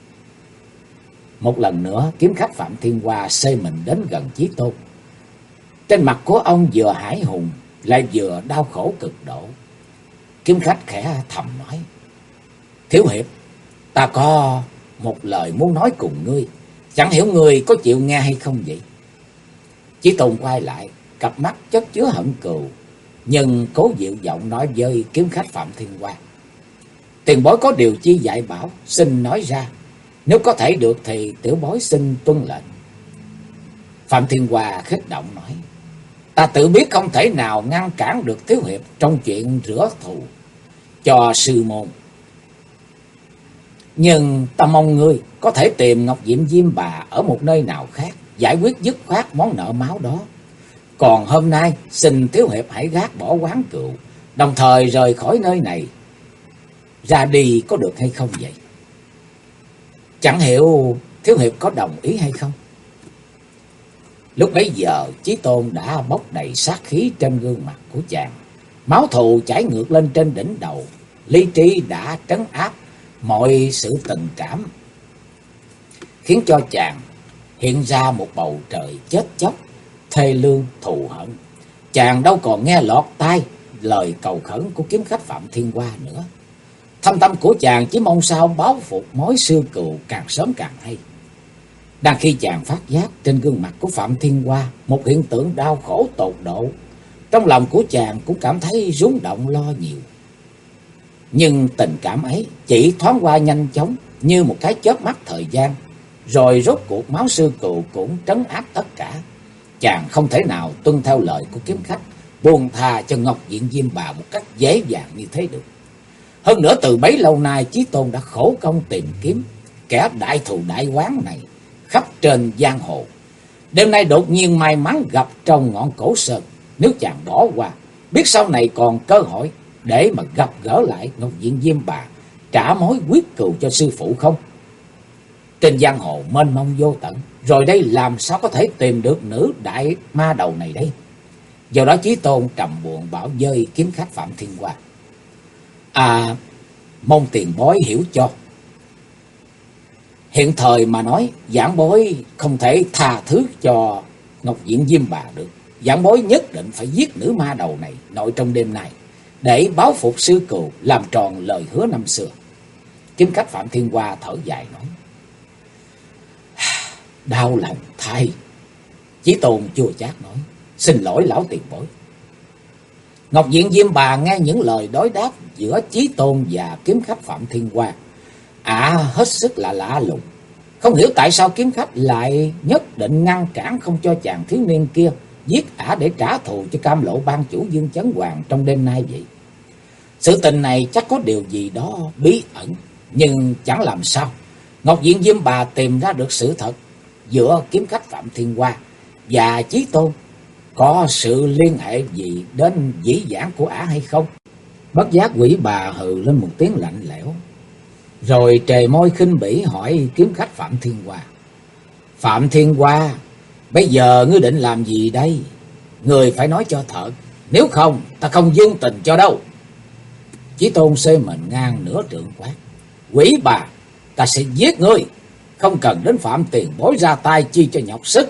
[SPEAKER 1] Một lần nữa, kiếm khách Phạm Thiên Hoa xê mình đến gần Chí Tôn. Trên mặt của ông vừa hãi hùng lại vừa đau khổ cực độ. Kiếm khách khẽ thầm nói: "Thiếu hiệp, ta có một lời muốn nói cùng ngươi, chẳng hiểu ngươi có chịu nghe hay không vậy?" Chí Tôn quay lại, cặp mắt chất chứa hận cừu, nhưng cố dịu giọng nói với kiếm khách Phạm Thiên Hoa: "Tiền bối có điều chi dạy bảo, xin nói ra. Nếu có thể được thì tiểu bối xin tuân lệnh." Phạm Thiên Hoa khích động nói: "Ta tự biết không thể nào ngăn cản được thiếu hiệp trong chuyện rửa thù cho sư môn. Nhưng ta mong ngươi có thể tìm Ngọc Diện Diêm Bà ở một nơi nào khác, giải quyết dứt khoát món nợ máu đó. Còn hôm nay xin thiếu hiệp hãy gác bỏ quán cừu, đồng thời rời khỏi nơi này. Ra đi có được hay không vậy? Chẳng hiểu thiếu hiệp có đồng ý hay không?" Lúc bấy giờ Chí Tôn đã bốc đầy sát khí trên gương mặt của chàng. Máu thù chảy ngược lên trên đỉnh đầu, lý trí đã trấn áp mọi sự tình cảm, khiến cho chàng hiện ra một bầu trời chết chóc, thê lương thù hận. Chàng đâu còn nghe lọt tai lời cầu khẩn của kiếm khách Phạm Thiên Hoa nữa. Thâm tâm của chàng chỉ mong sao báo phục mối xưa cừu càng sớm càng hay. Đang khi chàng phát giác trên gương mặt của Phạm Thiên Hoa một hiện tượng đau khổ tột độ, trong lòng của chàng cũng cảm thấy rúng động lo nhiều. Nhưng tình cảm ấy chỉ thoáng qua nhanh chóng như một cái chớp mắt thời gian, rồi rốt cuộc máu sư cừu cũng trấn áp tất cả. Chàng không thể nào tuân theo lời của kiếm khách, buông tha cho Ngọc Diện Diêm Bà một cách dễ dàng như thế được. Hơn nữa từ bấy lâu nay Chí Tôn đã khổ công tìm kiếm kẻ đại thù đại oán này khắp trên giang hồ. Đêm nay đột nhiên may mắn gặp trong ngọn cổ sơn, nếu chàng bỏ qua, biết sau này còn cơ hội để mà gặp gỡ lại Ngọc Diện Diêm Bà, trả mối quyết cừu cho sư phụ không? Trên giang hồ mênh mông vô tận, rồi đây làm sao có thể tìm được nữ đại ma đầu này đây? Do đó Chí Tôn trầm buồn bảo với kiếm khách Phạm Thiên Hoa: mong tiền bối hiểu cho. Hiện thời mà nói, giảng bối không thể tha thứ cho Ngọc Diện Diêm Bà được. Giảng bối nhất định phải giết nữ ma đầu này nội trong đêm nay, để báo phục sư cừu, làm tròn lời hứa năm xưa. Kiếm khách Phạm Thiên Hoa thở dài nói: đau lòng thay. Chí Tôn chua chát nói: xin lỗi lão tiền bối. Ngọc Diện Diêm Bà nghe những lời đối đáp giữa Chí Tôn và kiếm khách Phạm Thiên Hoa, hết sức là lạ lùng. Không hiểu tại sao kiếm khách lại nhất định ngăn cản không cho chàng thiếu niên kia giết để trả thù cho Cam Lộ ban chủ Dương Chấn Hoàng trong đêm nay vậy. Sự tình này chắc có điều gì đó bí ẩn, nhưng chẳng làm sao Ngọc Diện Diêm Bà tìm ra được sự thật giữa kiếm khách Phạm Thiên Hoa và Chí Tôn có sự liên hệ gì đến dĩ vãng của hay không. Bất giác Quỷ Bà hừ lên một tiếng lạnh lẽo, rồi trề môi khinh bỉ hỏi kiếm khách Phạm Thiên Hoa: Phạm Thiên Hoa, bây giờ ngươi định làm gì đây? Ngươi phải nói cho thật, nếu không ta không dương tình cho đâu. Chí Tôn xê mình ngang nửa trượng quát: Quỷ Bà, ta sẽ giết ngươi, không cần đến Phạm tiền bối ra tay chi cho nhọc sức.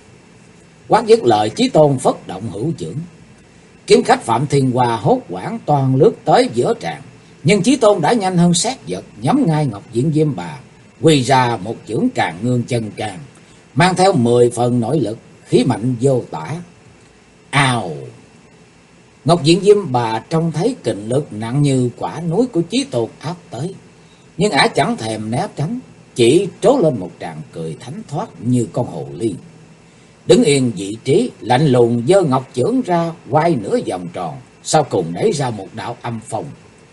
[SPEAKER 1] Quát dứt lời, Chí Tôn phất động hữu chưởng. Kiếm khách Phạm Thiên Hoa hốt hoảng toàn lướt tới giữa tràng, nhưng Chí Tôn đã nhanh hơn sát vật, nhắm ngay Ngọc Diện Diêm Bà, quy ra một chưởng Càn Ngương Chân Càn, mang theo 10 phần nội lực, khí mạnh vô tả. Ào! Ngọc Diện Diêm Bà trông thấy kình lực nặng như quả núi của Chí Tôn áp tới, nhưng chẳng thèm né tránh, chỉ trố lên một tràng cười thánh thoát như con hồ ly. Đứng yên vị trí, lạnh lùng giơ ngọc chưởng ra, quay nửa vòng tròn, sau cùng đẩy ra một đạo âm phong.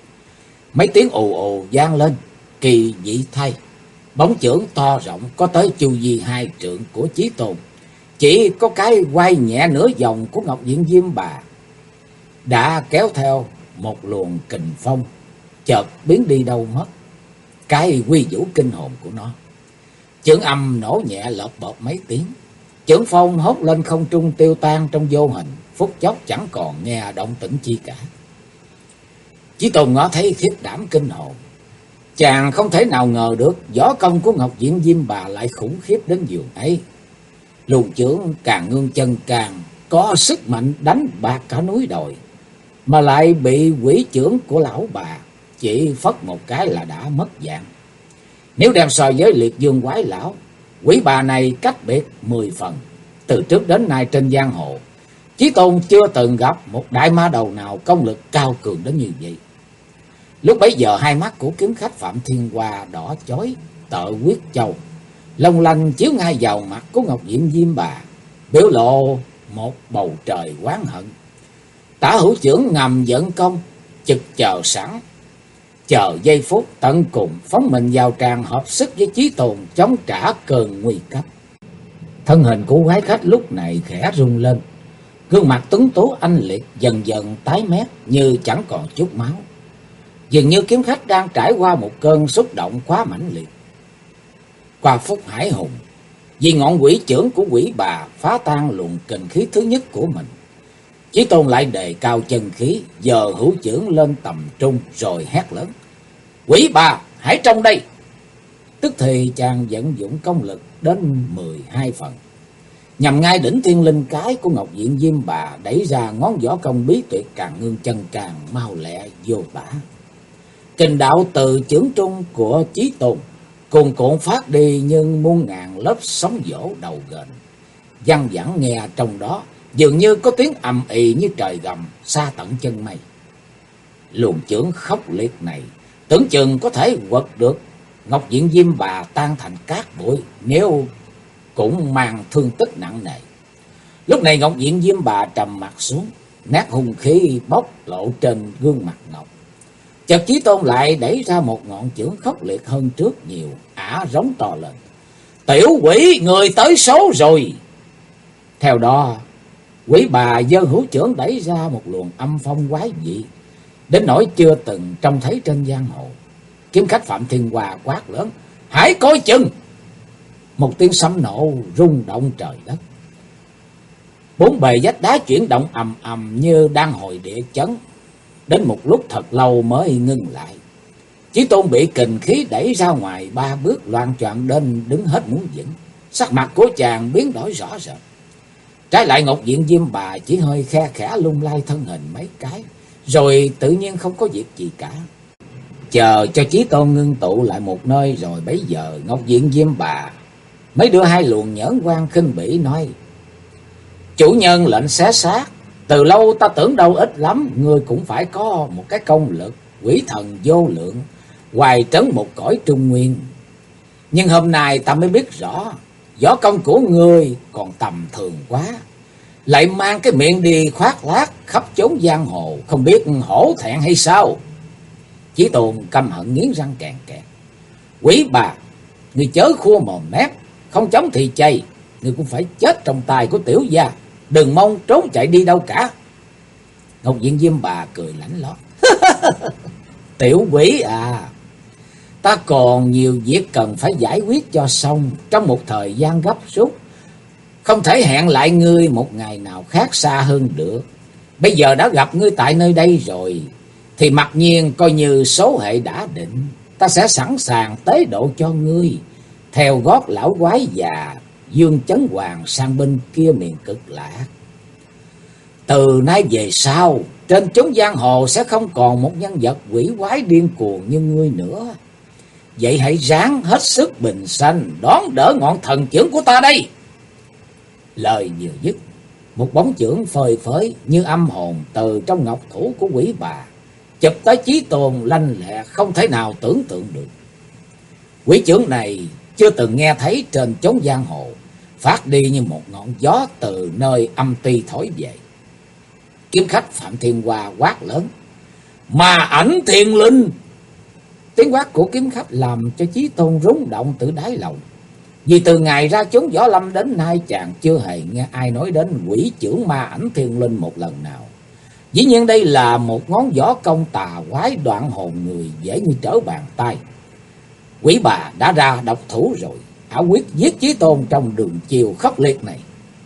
[SPEAKER 1] Mấy tiếng ù ù vang lên, kỳ dị thay, bóng chưởng to rộng có tới chu vi 2 trượng của Chí Tôn, chỉ có cái quay nhẹ nửa vòng của Ngọc Diện Diêm Bà đã kéo theo một luồng kình phong, chợt biến đi đâu mất cái quy vũ kinh hồn của nó. Chưởng âm nổ nhẹ lợp bợp mấy tiếng, chưởng phong hốt lên không trung tiêu tan trong vô hình, phút chốc chẳng còn nghe động tĩnh chi cả. Chí Tôn ngó thấy khiếp đảm kinh hồn, chàng không thể nào ngờ được võ công của Ngọc Diện Diêm Bà lại khủng khiếp đến giường ấy. Luồng chưởng Càn Ngương Chân Càn có sức mạnh đánh bạc cả núi đồi, mà lại bị quỷ chưởng của lão bà chỉ phất một cái là đã mất dạng. Nếu đem so với Liệt Dương Quái Lão, Quỷ Bà này cách biệt 10 phần. Từ trước đến nay trên giang hồ, Chí Tôn chưa từng gặp một đại ma đầu nào công lực cao cường đến như vậy. Lúc bấy giờ hai mắt của kiếm khách Phạm Thiên Hoa đỏ chói tợ huyết châu, long lanh chiếu ngay vào mặt của Ngọc Diện Diêm Bà, biểu lộ một bầu trời oán hận. Tả hữu chưởng ngầm dẫn công, chực chờ sẵn, chờ giây phút tận cùng phóng mình vào tràng hợp sức với Chí Tôn chống trả cơn nguy cấp. Thân hình của quái khách lúc này khẽ rung lên, gương mặt tuấn tú anh liệt dần dần tái mét như chẳng còn chút máu. Dường như kiếm khách đang trải qua một cơn xúc động quá mãnh liệt. Qua phút hải hùng, vì ngọn quỷ chưởng của Quỷ Bà phá tan luồng kình khí thứ nhất của mình, Chí Tôn lại đề cao chân khí, giờ hữu chưởng lên tầm trung rồi hét lớn: Quỷ Bà, hãy trong đây! Tức thì chàng vận dụng công lực đến 12 phần, nhằm ngay đỉnh thiên linh cái của Ngọc Diện Diêm Bà, đẩy ra ngón võ công bí tuyệt Càn Ngương Chân Càn mau lẹ vô tả. Kình đạo từ chưởng trung của Chí Tôn cuồn cuộn phát đi nhưng muôn ngàn lớp sóng vỗ đầu ghềnh, văng vẳng nghe trong đó dường như có tiếng ầm ì như trời gầm xa tận chân mây. Luồng chưởng khốc liệt này tưởng chừng có thể quật được Ngọc Diện Diêm Bà tan thành cát bụi, nếu cũng mang thương tích nặng nề. Lúc này Ngọc Diện Diêm Bà trầm mặt xuống, nét hung khí bốc lộ trên gương mặt ngọc. Chợt Chí Tôn lại đẩy ra một ngọn chưởng khốc liệt hơn trước nhiều, ả rống to lên: "Tiểu quỷ, người tới số rồi!" Theo đó, quỷ bà giơ hữu chưởng đẩy ra một luồng âm phong quái dị, đến nỗi chưa từng trông thấy trên giang hồ. Kiếm khách Phạm Thiên Hòa quát lớn: "Hãy coi chừng!" Một tiếng sấm nổ rung động trời đất. Bốn bề vách đá chuyển động ầm ầm như đang hồi địa chấn, đến một lúc thật lâu mới ngưng lại. Chí Tôn bị kình khí đẩy ra ngoài 3 bước, loạng choạng đến đứng hết muốn vững. Sắc mặt của chàng biến đổi rõ rệt. Trái lại Ngọc Diện Diêm Bà chỉ hơi khe khẽ lung lay thân hình mấy cái, rồi tự nhiên không có việc gì cả. Chờ cho Chí Tôn ngưng tụ lại một nơi, rồi bấy giờ Ngọc Diện Diêm Bà mới đưa hai luồng nhẫn quan khinh bỉ nói: "Chủ nhân lệnh xé xác, từ lâu ta tưởng đâu ít lắm, ngươi cũng phải có một cái công lực quỷ thần vô lượng, hoài trấn một cõi Trung Nguyên. Nhưng hôm nay ta mới biết rõ, võ công của ngươi còn tầm thường quá, lại mang cái miệng đi khoác lác khắp chốn giang hồ, không biết hổ thẹn hay sao?" Chí Tôn căm hận nghiến răng kèn kẹt: "Quỷ bà, ngươi chớ khua mồm mép, không chống thì chay, ngươi cũng phải chết trong tay của tiểu gia, đừng mong trốn chạy đi đâu cả." Ngọc Diện Diêm Bà cười lạnh lót: "Tiểu quỷ à, ta còn nhiều việc cần phải giải quyết cho xong trong một thời gian gấp rút, không thể hẹn lại ngươi một ngày nào khác xa hơn được. Bây giờ đã gặp ngươi tại nơi đây rồi, thì mặc nhiên coi như số hệ đã định, ta sẽ sẵn sàng tế độ cho ngươi, theo gót lão quái già Dương Chấn Hoàng sang bên kia miền Cực Lạc. Từ nay về sau, trên chốn giang hồ sẽ không còn một nhân vật quỷ quái điên cuồng như ngươi nữa. Vậy hãy ráng hết sức bình sanh, đón đỡ ngọn thần chưởng của ta đây." Lời vừa dứt, một bóng chưởng phơi phới như âm hồn từ trong ngọc thủ của quỷ bà chụp tới Chí Tôn lanh lẹ không thể nào tưởng tượng được. Quỷ chưởng này chưa từng nghe thấy trên chốn giang hồ, phát đi như một ngọn gió từ nơi âm ti thổi về. Kiếm khách Phạm Thiên Hòa quát lớn: "Ma ảnh thiên linh!" Tiếng quát của kiếm khách làm cho Chí Tôn rung động từ đáy lòng. Vì từ ngày ra chốn võ lâm đến nay, chàng chưa hề nghe ai nói đến quỷ chưởng ma ảnh thiên linh một lần nào. Dĩ nhiên đây là một ngón võ công tà quái đoạn hồn người, dễ như trở bàn tay. Quỷ bà đã ra độc thủ rồi, ảo quyết giết Chí Tôn trong đường chiều khốc liệt này.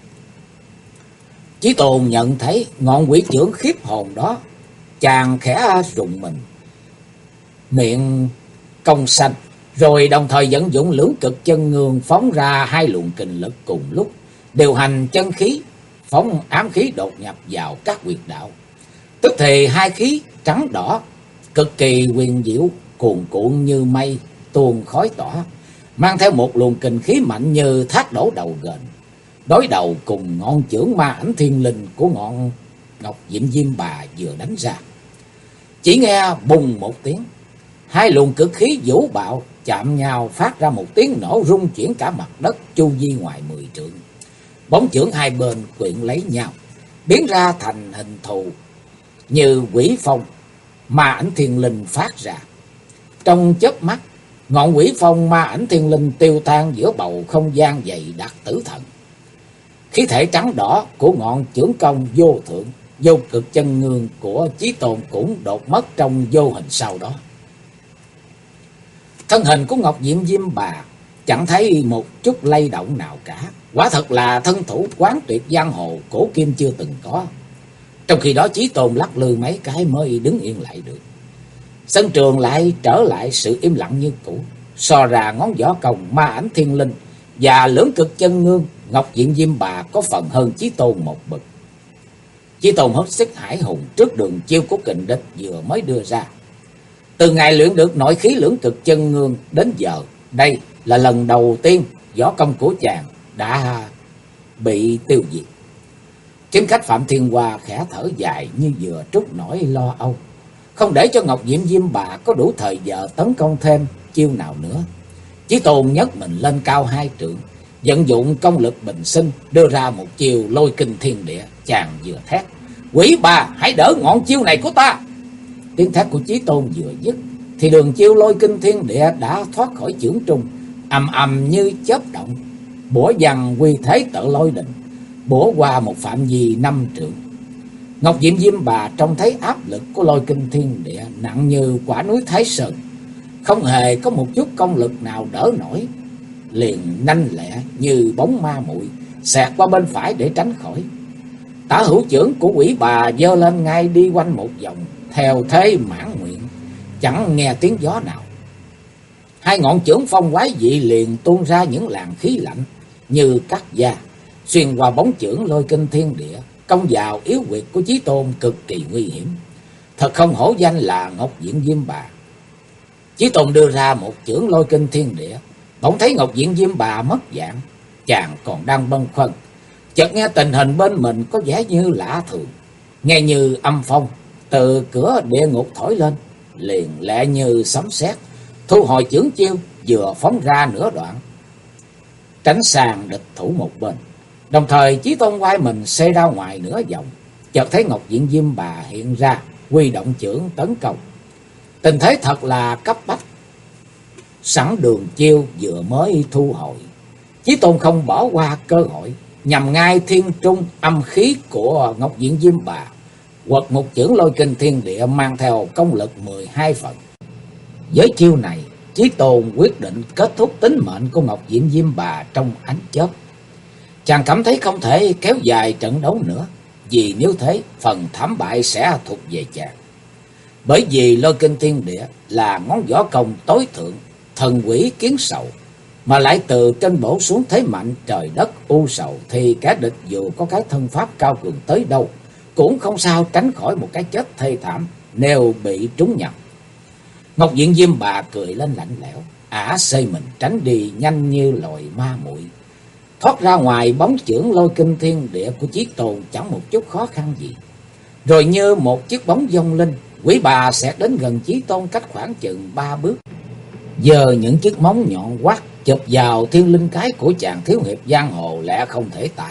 [SPEAKER 1] Chí Tôn nhận thấy ngọn quỷ chưởng khiếp hồn đó, chàng khẽ rùng mình, miệng cong xanh, rồi đồng thời vận dụng lưỡng cực chân ngương phóng ra hai luồng kình lực cùng lúc, điều hành chân khí, phóng ám khí đột nhập vào các huyệt đạo. Tức thì hai khí trắng đỏ cực kỳ huyền diệu, cuồn cuộn như mây tuôn khói tỏa, mang theo một luồng kình khí mạnh như thác đổ đầu gền, đối đầu cùng ngọn chưởng ma ảnh thiên linh của ngọn Ngọc Diện Diêm Bà vừa đánh ra. Chỉ nghe bùng một tiếng, hai luồng cực khí vũ bạo chạm nhau, phát ra một tiếng nổ rung chuyển cả mặt đất chu vi ngoài 10 trượng. Bóng chưởng hai bên quyện lấy nhau, biến ra thành hình thù như quỷ phong ma ảnh thiên linh phát ra. Trong chớp mắt, ngọn quỷ phong ma ảnh thiên linh tiêu tan giữa bầu không gian dày đặc tử thần. Khí thể trắng đỏ của ngọn chưởng công vô thượng vô cực chân ngương của Chí Tôn cũng đột mất trong vô hình sau đó. Thân hình của Ngọc Diện Diêm Bà chẳng thấy một chút lay động nào cả, quả thật là thân thủ quán tuyệt giang hồ cổ kim chưa từng có. Trong khi đó Chí Tôn lắc lư mấy cái mới đứng yên lại được. Sân trường lại trở lại sự im lặng như cũ. So ra ngón võ công ma ảnh thiên linh và lưỡng cực chân ngương, Ngọc Diện Diêm Bà có phần hơn Chí Tôn một bậc. Chí Tôn hết sức hải hùng trước đường chiêu của kình địch vừa mới đưa ra. Từ ngày luyện được nội khí lưỡng cực chân ngương đến giờ, đây là lần đầu tiên võ công của chàng đã bị tiêu diệt. Kiếm khách Phạm Thiên Hòa khẽ thở dài như vừa trút nỗi lo âu. không để cho Ngọc Diệm Diêm Bà có đủ thời giờ tấn công thêm chiêu nào nữa. Chí Tôn nhấc mình lên cao 2 trượng, vận dụng công lực bình sinh, đưa ra một chiêu lôi kinh thiên địa. Chàng vừa thét: "Quỷ bà, hãy đỡ ngọn chiêu này của ta!" Tiếng thét của Chí Tôn vừa dứt thì đường chiêu lôi kinh thiên địa đã thoát khỏi chưởng trung, ầm ầm như chớp động, bủa văng quy thế tự lôi đình, bủa qua một phạm vi 5 trượng. Ngọc Diệm Diêm Bà trông thấy áp lực của lôi kinh thiên địa nặng như quả núi Thái Sơn, không hề có một chút công lực nào đỡ nổi, liền nhanh lẹ như bóng ma muội xẹt qua bên phải để tránh khỏi. Tả hữu chưởng của quỷ bà giơ lên ngay đi quanh một vòng, theo thế mãn nguyện, chẳng nghe tiếng gió nào. Hai ngọn chưởng phong quái dị liền tuôn ra những làn khí lạnh như cắt da, xuyên qua bóng chưởng lôi kinh thiên địa, công vào yếu huyệt của Chí Tôn cực kỳ nguy hiểm. Thật không hổ danh là Ngọc Diệm Diêm Bà. Chí Tôn đưa ra một chưởng lôi kinh thiên địa, bỗng thấy Ngọc Diệm Diêm Bà mất dạng. Chàng còn đang bâng khuâng, chợt nghe tình hình bên mình có vẻ như lạ thường, nghe như âm phong từ cửa địa ngục thổi lên, liền lẹ như sấm sét, thu hồi chưởng chiêu, vừa phóng ra nửa đoạn, tránh sang địch thủ một bên. Đồng thời Chí Tôn quay mình xoay ra ngoài nửa vòng, chợt thấy Ngọc Diệm Diêm Bà hiện ra, huy động chưởng tấn công. Tình thế thật là cấp bách, sẵn đường chiêu vừa mới thu hồi, Chí Tôn không bỏ qua cơ hội, nhằm ngay thiên trung âm khí của Ngọc Diệm Diêm Bà, quật một chưởng lôi kinh thiên địa mang theo công lực 12 phần. Với chiêu này, Chí Tôn quyết định kết thúc tính mệnh của Ngọc Diệm Diêm Bà trong ánh chớp. Chàng cảm thấy không thể kéo dài trận đấu nữa, vì nếu thế phần thảm bại sẽ thuộc về chàng. Bởi vì lôi kinh thiên địa là ngón võ công tối thượng, thần quỷ kiến sầu, mà lại từ trên bổ xuống thế mạnh trời đất u sầu, thì kẻ địch dù có cái thân pháp cao cường tới đâu cũng không sao tránh khỏi một cái chết thê thảm nếu bị trúng nhầm. Ngọc Diệm Diêm Bà cười lên lạnh lẽo, ả xây mình tránh đi nhanh như loài ma muội, thoát ra ngoài bóng chưởng lôi kinh thiên địa của Chí Tôn chẳng một chút khó khăn gì. Rồi như một chiếc bóng vong linh, quỷ bà xẹt đến gần Chí Tôn cách khoảng chừng 3 bước, giơ những chiếc móng nhọn quắt chụp vào thiên linh cái của chàng thiếu hiệp giang hồ lẽ không thể tả.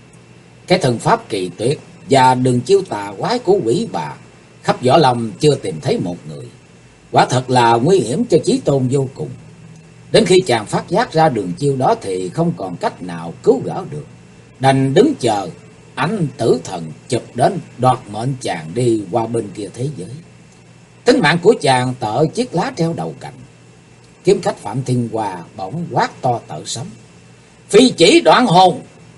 [SPEAKER 1] Cái thần pháp kỳ tuyệt và đường chiêu tà quái của quỷ bà, khắp võ lâm chưa tìm thấy một người. Quả thật là nguy hiểm cho Chí Tôn vô cùng. Đến khi chàng phát giác ra đường chiêu đó thì không còn cách nào cứu gỡ được, đành đứng chờ ánh tử thần chụp đến đoạt mệnh chàng đi qua bên kia thế giới. Tính mạng của chàng tợ chiếc lá treo đầu cành. Kiếm khách Phạm Thiên Hòa bỗng quát to tợ sấm: "Phi chỉ đoạn hồn!"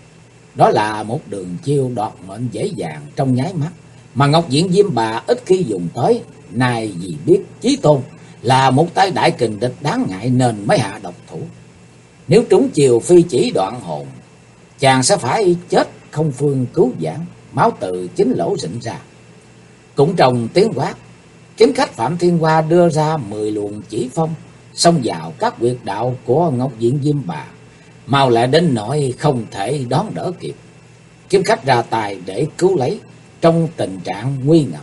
[SPEAKER 1] Đó là một đường chiêu đoạt mệnh dễ dàng trong nháy mắt, mà Ngọc Diệm Diêm Bà ít khi dùng tới. Nay vì biết Chí Tôn là một tay đại kình địch đáng ngại nên mới hạ độc thủ. Nếu trúng chiều phi chỉ đoạn hồn, chàng sẽ phải chết không phương cứu vãn, máu từ chính lỗ rịn ra. Cũng trong tiếng quát, kiếm khách Phạm Thiên Hoa đưa ra 10 luồng chỉ phong, xông vào các huyệt đạo của Ngọc Diệm Diêm Bà, mau lại đến nỗi không thể đón đỡ kịp. Kiếm khách ra tài để cứu lấy trong tình trạng nguy ngập.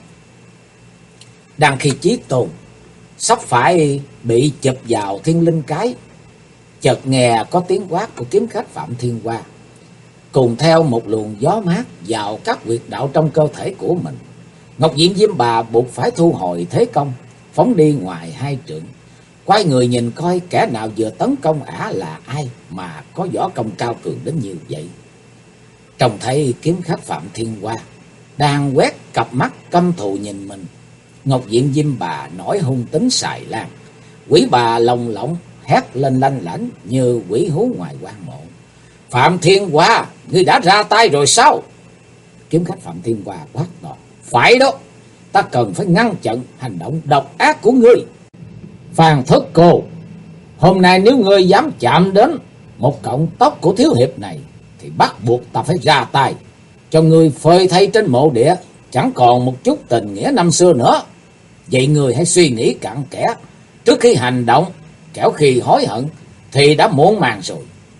[SPEAKER 1] Đang khi Chí Tôn sắp phải bị chụp vào thiên linh cái, chợt nghe có tiếng quát của kiếm khách Phạm Thiên Hoa, cùng theo một luồng gió mát vào các huyệt đạo trong cơ thể của mình. Ngọc Diệm Diêm Bà buộc phải thu hồi thế công, phóng đi ngoài 2 trượng, quay người nhìn coi kẻ nào vừa tấn công ả là ai mà có võ công cao cường đến như vậy. Trông thấy kiếm khách Phạm Thiên Hoa đang quét cặp mắt căm thù nhìn mình, Ngọc Diệm Diêm Bà nổi hung tính xài lan. Quỷ bà lồng lộng hét lên lanh lảnh như quỷ hú ngoài quan mộ: "Phạm Thiên Hoa, ngươi đã ra tay rồi sao?" Kiếm khách Phạm Thiên Hoa quát to: "Phải đó, ta cần phải ngăn chặn hành động độc ác của ngươi. Phan Thất Cô, hôm nay nếu ngươi dám chạm đến một cọng tóc của thiếu hiệp này thì bắt buộc ta phải ra tay, cho ngươi phơi thay trên mộ địa, chẳng còn một chút tình nghĩa năm xưa nữa. Vậy ngươi hãy suy nghĩ cặn kẽ trước khi hành động, kẻo khi hối hận thì đã muộn màng rồi."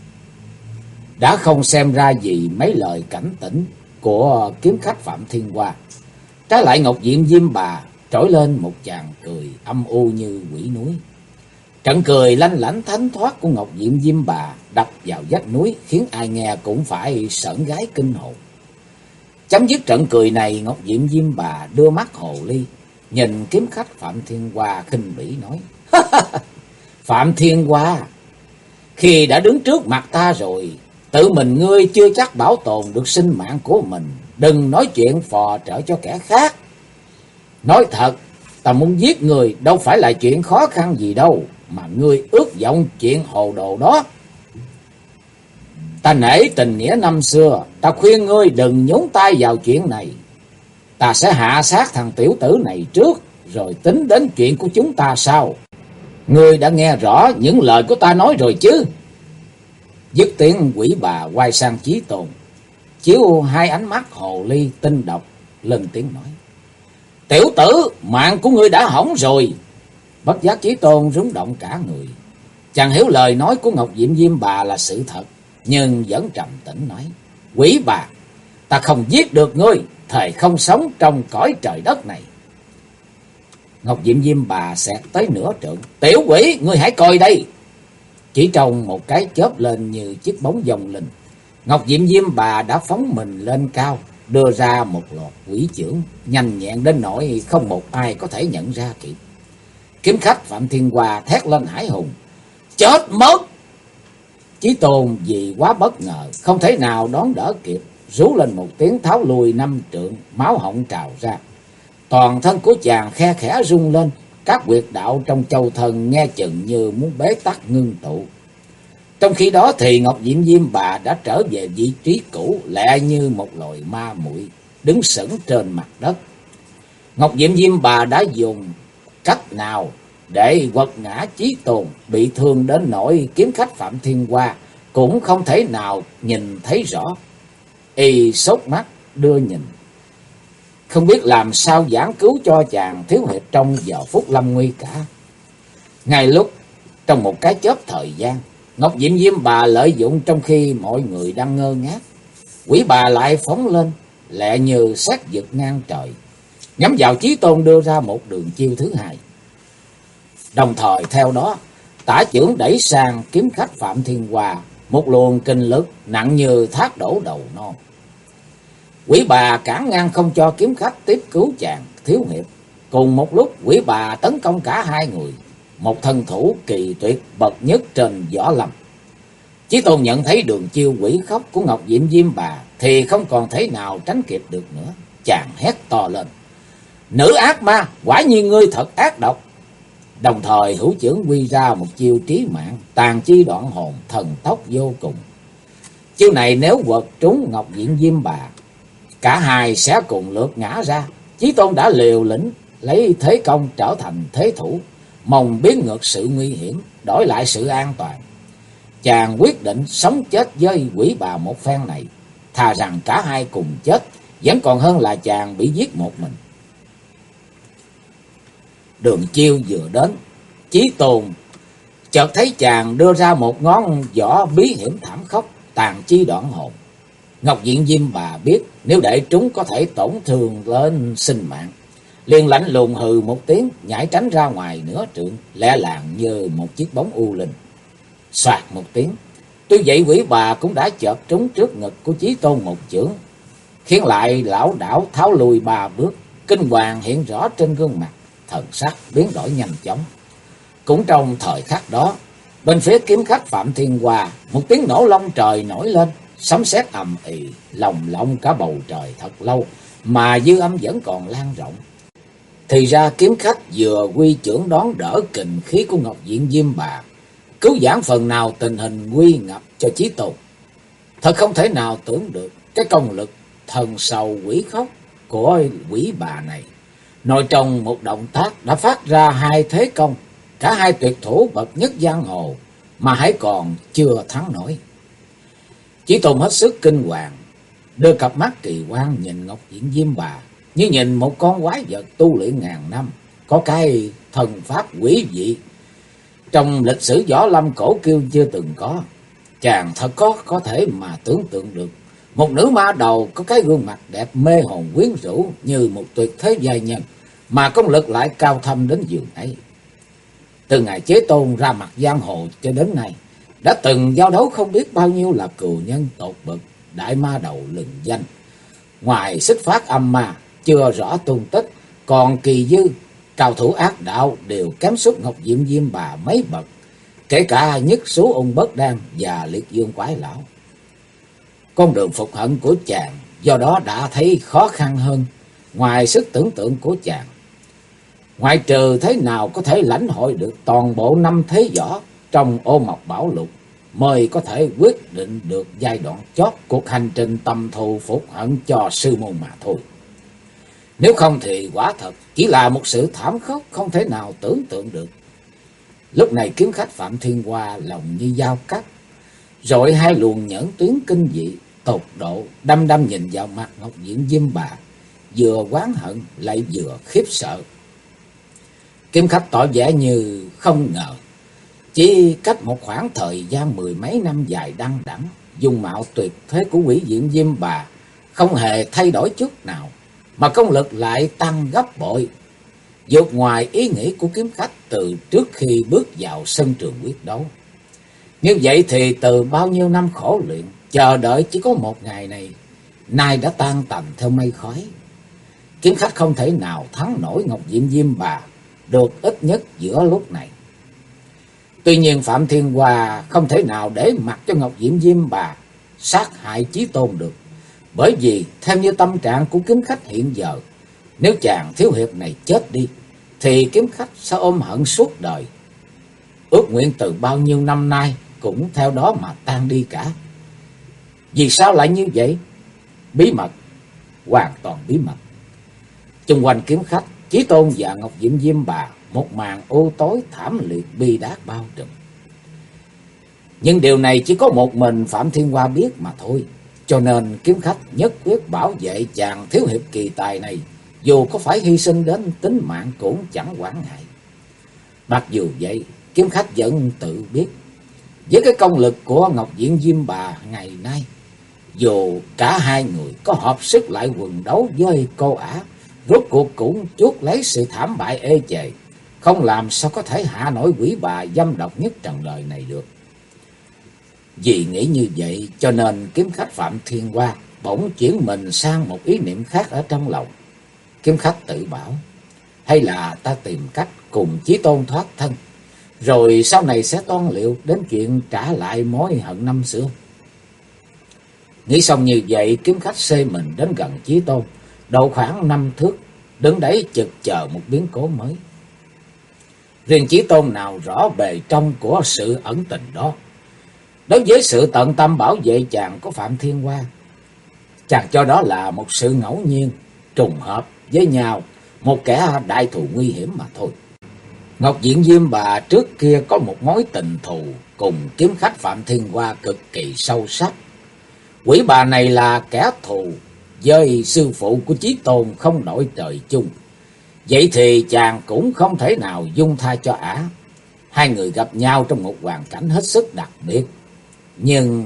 [SPEAKER 1] Đã không xem ra gì mấy lời cảnh tỉnh của kiếm khách Phạm Thiên Hoa, trái lại Ngọc Diệm Diêm Bà trỗi lên một chàng cười âm u như quỷ núi. Trận cười lanh lảnh thánh thoát của Ngọc Diệm Diêm Bà đập vào vách núi, khiến ai nghe cũng phải sởn gáy kinh hồn. Chấm dứt trận cười này, Ngọc Diệm Diêm Bà đưa mắt hồ ly, nhìn kiếm khách Phạm Thiên Hoa khinh bỉ nói: Phạm Thiên Hoa, khi đã đứng trước mặt ta rồi, tự mình ngươi chưa chắc bảo tồn được sinh mạng của mình, đừng nói chuyện phò trợ cho kẻ khác. Nói thật, ta muốn giết người đâu phải là chuyện khó khăn gì đâu, mà ngươi ước vọng chuyện hồ đồ đó. Ta nể tình nghĩa năm xưa, ta khuyên ngươi đừng nhúng tay vào chuyện này. Ta sẽ hạ sát thằng tiểu tử này trước, rồi tính đến chuyện của chúng ta sau. Ngươi đã nghe rõ những lời của ta nói rồi chứ? Dứt tiếng, Quỷ Bà quay sang Chí Tôn, chiếu hai ánh mắt hồ ly tinh độc, lên tiếng nói: Tiểu tử, mạng của ngươi đã hỏng rồi. Bất giác Chí Tôn rúng động cả người. Chàng hiểu lời nói của Ngọc Diệm Diêm Bà là sự thật, nhưng vẫn trầm tĩnh nói: Quỷ Bà, ta không giết được ngươi, thề không sống trong cõi trời đất này. Ngọc Diệm Diêm Bà xẹt tới nửa trượng: Tiểu quỷ, ngươi hãy coi đây. Chỉ trong một cái chớp lên như chiếc bóng vòng linh, Ngọc Diệm Diêm Bà đã phóng mình lên cao, đưa ra một loạt quỷ chưởng nhanh nhẹn đến nỗi không một ai có thể nhận ra kịp. Kiếm khách Phạm Thiên Hoa thét lên hãi hùng: Chết mất! Chí Tôn vì quá bất ngờ, không thể nào đón đỡ kịp, rú lên một tiếng tháo lùi 5 trượng, máu họng trào ra. Toàn thân của chàng khe khẽ rung lên, các huyệt đạo trong châu thân nghe chừng như muốn bế tắc ngưng tụ. Trong khi đó thì Ngọc Diệm Diêm Bà đã trở về vị trí cũ, lẹ như một loài ma muội đứng sững trên mặt đất. Ngọc Diệm Diêm Bà đã dùng cách nào để quật ngã Chí Tôn bị thương đến nỗi kiếm khách Phạm Thiên Hoa cũng không thể nào nhìn thấy rõ. Y sốt mắt đưa nhìn, không biết làm sao giảng cứu cho chàng thiếu hiệp trong giờ phút lâm nguy cả. Ngay lúc trong một cái chớp thời gian, Ngọc Diệm Diêm Bà lợi dụng trong khi mọi người đang ngơ ngác, Quỷ Bà lại phóng lên, lẹ như sét giật ngang trời, nhắm vào Chí Tôn đưa ra một đường chiêu thứ hai. Đồng thời theo đó, tả chưởng đẩy sang kiếm khách Phạm Thiên Hoa một luồng kinh lực nặng như thác đổ đầu non. Quỷ Bà cản ngang không cho kiếm khách tiếp cứu chàng thiếu hiệp. Cùng một lúc, Quỷ Bà tấn công cả hai người, một thân thủ kỳ tuyệt bậc nhất trên võ lâm. Chí Tôn nhận thấy đường chiêu quỷ khóc của Ngọc Diệm Diêm Bà thì không còn thể nào tránh kịp được nữa. Chàng hét to lên: Nữ ác ma, quả nhiên ngươi thật ác độc! Đồng thời hữu chưởng quy ra một chiêu trí mạng, tàn chi đoạn hồn, thần tốc vô cùng. Chiêu này nếu quật trúng Ngọc Diệm Diêm Bà, cả hai sẽ cùng lượt ngã ra. Chí Tôn đã liều lĩnh lấy thế công trở thành thế thủ, mong biến ngược sự nguy hiểm, đổi lại sự an toàn. Chàng quyết định sống chết với Quỷ Bà một phen này, thà rằng cả hai cùng chết, vẫn còn hơn là chàng bị giết một mình. Đường chiêu vừa đến, Chí Tôn chợt thấy chàng đưa ra một ngón võ bí hiểm thảm khốc, tàn chi đoạn hồn. Ngọc Diệm Diêm Bà biết nếu để trúng có thể tổn thương lên sinh mạng, liền lạnh lùng hừ một tiếng, nhảy tránh ra ngoài nửa trượng, lẹ làng như một chiếc bóng u linh. Soạt một tiếng, tuy vậy Quỷ Bà cũng đã chợt trúng trước ngực của Chí Tôn một chưởng, khiến lại lão đảo tháo lùi 3 bước. Kinh hoàng hiện rõ trên gương mặt, thần sắc biến đổi nhanh chóng. Cũng trong thời khắc đó, bên phía kiếm khách Phạm Thiên Hoa, một tiếng nổ long trời nổi lên, sấm sét ầm ĩ, lồng lộng cả bầu trời thật lâu, mà dư âm vẫn còn lan rộng. Thì ra kiếm khách vừa quy chưởng đón đỡ kình khí của Ngọc Diệm Diêm Bà, cứu vãn phần nào tình hình nguy ngập cho Chí Tôn. Thật không thể nào tưởng được cái công lực thần sầu quỷ khóc của Quỷ Bà này, nội trong một động tác đã phát ra hai thế công, cả hai tuyệt thủ bậc nhất giang hồ, mà hãy còn chưa thắng nổi. Chí Tôn hết sức kinh hoàng, đưa cặp mắt kỳ quan nhìn Ngọc Diệm Diêm Bà như nhìn một con quái vật tu luyện ngàn năm, có cái thần pháp quý vị trong lịch sử võ lâm cổ kiêu chưa từng có. Chàng thật có thể mà tưởng tượng được một nữ ma đầu có cái gương mặt đẹp mê hồn quyến rũ như một tuyệt thế giai nhân, mà công lực lại cao thâm đến giường ấy. Từ ngày Chí Tôn ra mặt giang hồ cho đến nay, đã từng giao đấu không biết bao nhiêu là cừu nhân tột bậc, đại ma đầu lừng danh. Ngoài xích phát âm ma chưa rõ tung tích, còn kỳ dư cao thủ ác đạo đều kém sút Ngọc Diệm Diêm Bà mấy bậc, kể cả Nhất Số Ung Bất Đan và Liệt Dương Quái Lão. Con đường phục hận của chàng do đó đã thấy khó khăn hơn ngoài sức tưởng tượng của chàng. Ngoại trừ thế nào có thể lãnh hội được toàn bộ năm thế võ trong Ô Mộc Bảo Lục, mới có thể quyết định được giai đoạn chót cuộc hành trình tầm thù phục hận cho sư môn mà thôi. Nếu không thì quả thật chỉ là một sự thảm khốc không thể nào tưởng tượng được. Lúc này kiếm khách Phạm Thiên Hoa lòng như dao cắt, rồi hai luồng nhẫn tuyến kinh dị tột độ đăm đăm nhìn vào mặt Ngọc Diệm Diêm Bà, vừa oán hận lại vừa khiếp sợ. Kiếm khách tỏ vẻ như không ngờ, chỉ cách một khoảng thời gian mười mấy năm dài đăng đẵng, dung mạo tuyệt thế của Quỷ Diệm Diêm Bà không hề thay đổi chút nào, mà công lực lại tăng gấp bội, vượt ngoài ý nghĩ của kiếm khách từ trước khi bước vào sân trường quyết đấu. Như vậy thì từ bao nhiêu năm khổ luyện, chờ đợi chỉ có một ngày này, nay đã tan tành theo mây khói. Kiếm khách không thể nào thắng nổi Ngọc Diệm Diêm Bà được ít nhất giữa lúc này. Tuy nhiên Phạm Thiên Hoa không thể nào để mặc cho Ngọc Diệm Diêm Bà sát hại Chí Tôn được, bởi vì theo như tâm trạng của kiếm khách hiện giờ, nếu chàng thiếu hiệp này chết đi thì kiếm khách sẽ ôm hận suốt đời. Ước nguyện từ bao nhiêu năm nay cũng theo đó mà tan đi cả. Vì sao lại như vậy? Bí mật, hoàn toàn bí mật. Xung quanh kiếm khách, Chí Tôn và Ngọc Diệm Diêm Bà một màn u tối thảm liệt bi đát bao trùm. Nhưng điều này chỉ có một mình Phạm Thiên Hoa biết mà thôi, cho nên kiếm khách nhất quyết bảo vệ chàng thiếu hiệp kỳ tài này, dù có phải hy sinh đến tính mạng cũng chẳng quản ngại. Mặc dù vậy, kiếm khách vẫn tự biết, với cái công lực của Ngọc Diệm Diêm Bà ngày nay, dù cả hai người có hợp sức lại quần đấu với cô ả, rốt cuộc cũng chuốc lấy sự thảm bại ê chề, không làm sao có thể hạ nổi quỷ bà dâm độc nhất trần đời này được. Vì nghĩ như vậy cho nên kiếm khách Phạm Thiên Hoa bỗng chuyển mình sang một ý niệm khác ở trong lòng. Kiếm khách tự bảo, hay là ta tìm cách cùng Chí Tôn thoát thân, rồi sau này sẽ toan liệu đến chuyện trả lại mối hận năm xưa. Nghĩ xong như vậy, kiếm khách xê mình đến gần Chí Tôn, độ khoảng 5 thước, đứng đấy chực chờ một biến cố mới. Riêng Chí Tôn nào rõ bề trong của sự ẩn tình đó. Đối với sự tận tâm bảo vệ chàng của Phạm Thiên Hoa, chàng cho đó là một sự ngẫu nhiên, trùng hợp với nhau, một kẻ đại thù nguy hiểm mà thôi. Ngọc Diệm Diêm Bà trước kia có một mối tình thù cùng kiếm khách Phạm Thiên Hoa cực kỳ sâu sắc. Quỷ bà này là kẻ thù với sư phụ của Chí Tôn không đổi trời chung. Vậy thì chàng cũng không thể nào dung tha cho ả. Hai người gặp nhau trong một hoàn cảnh hết sức đặc biệt, nhưng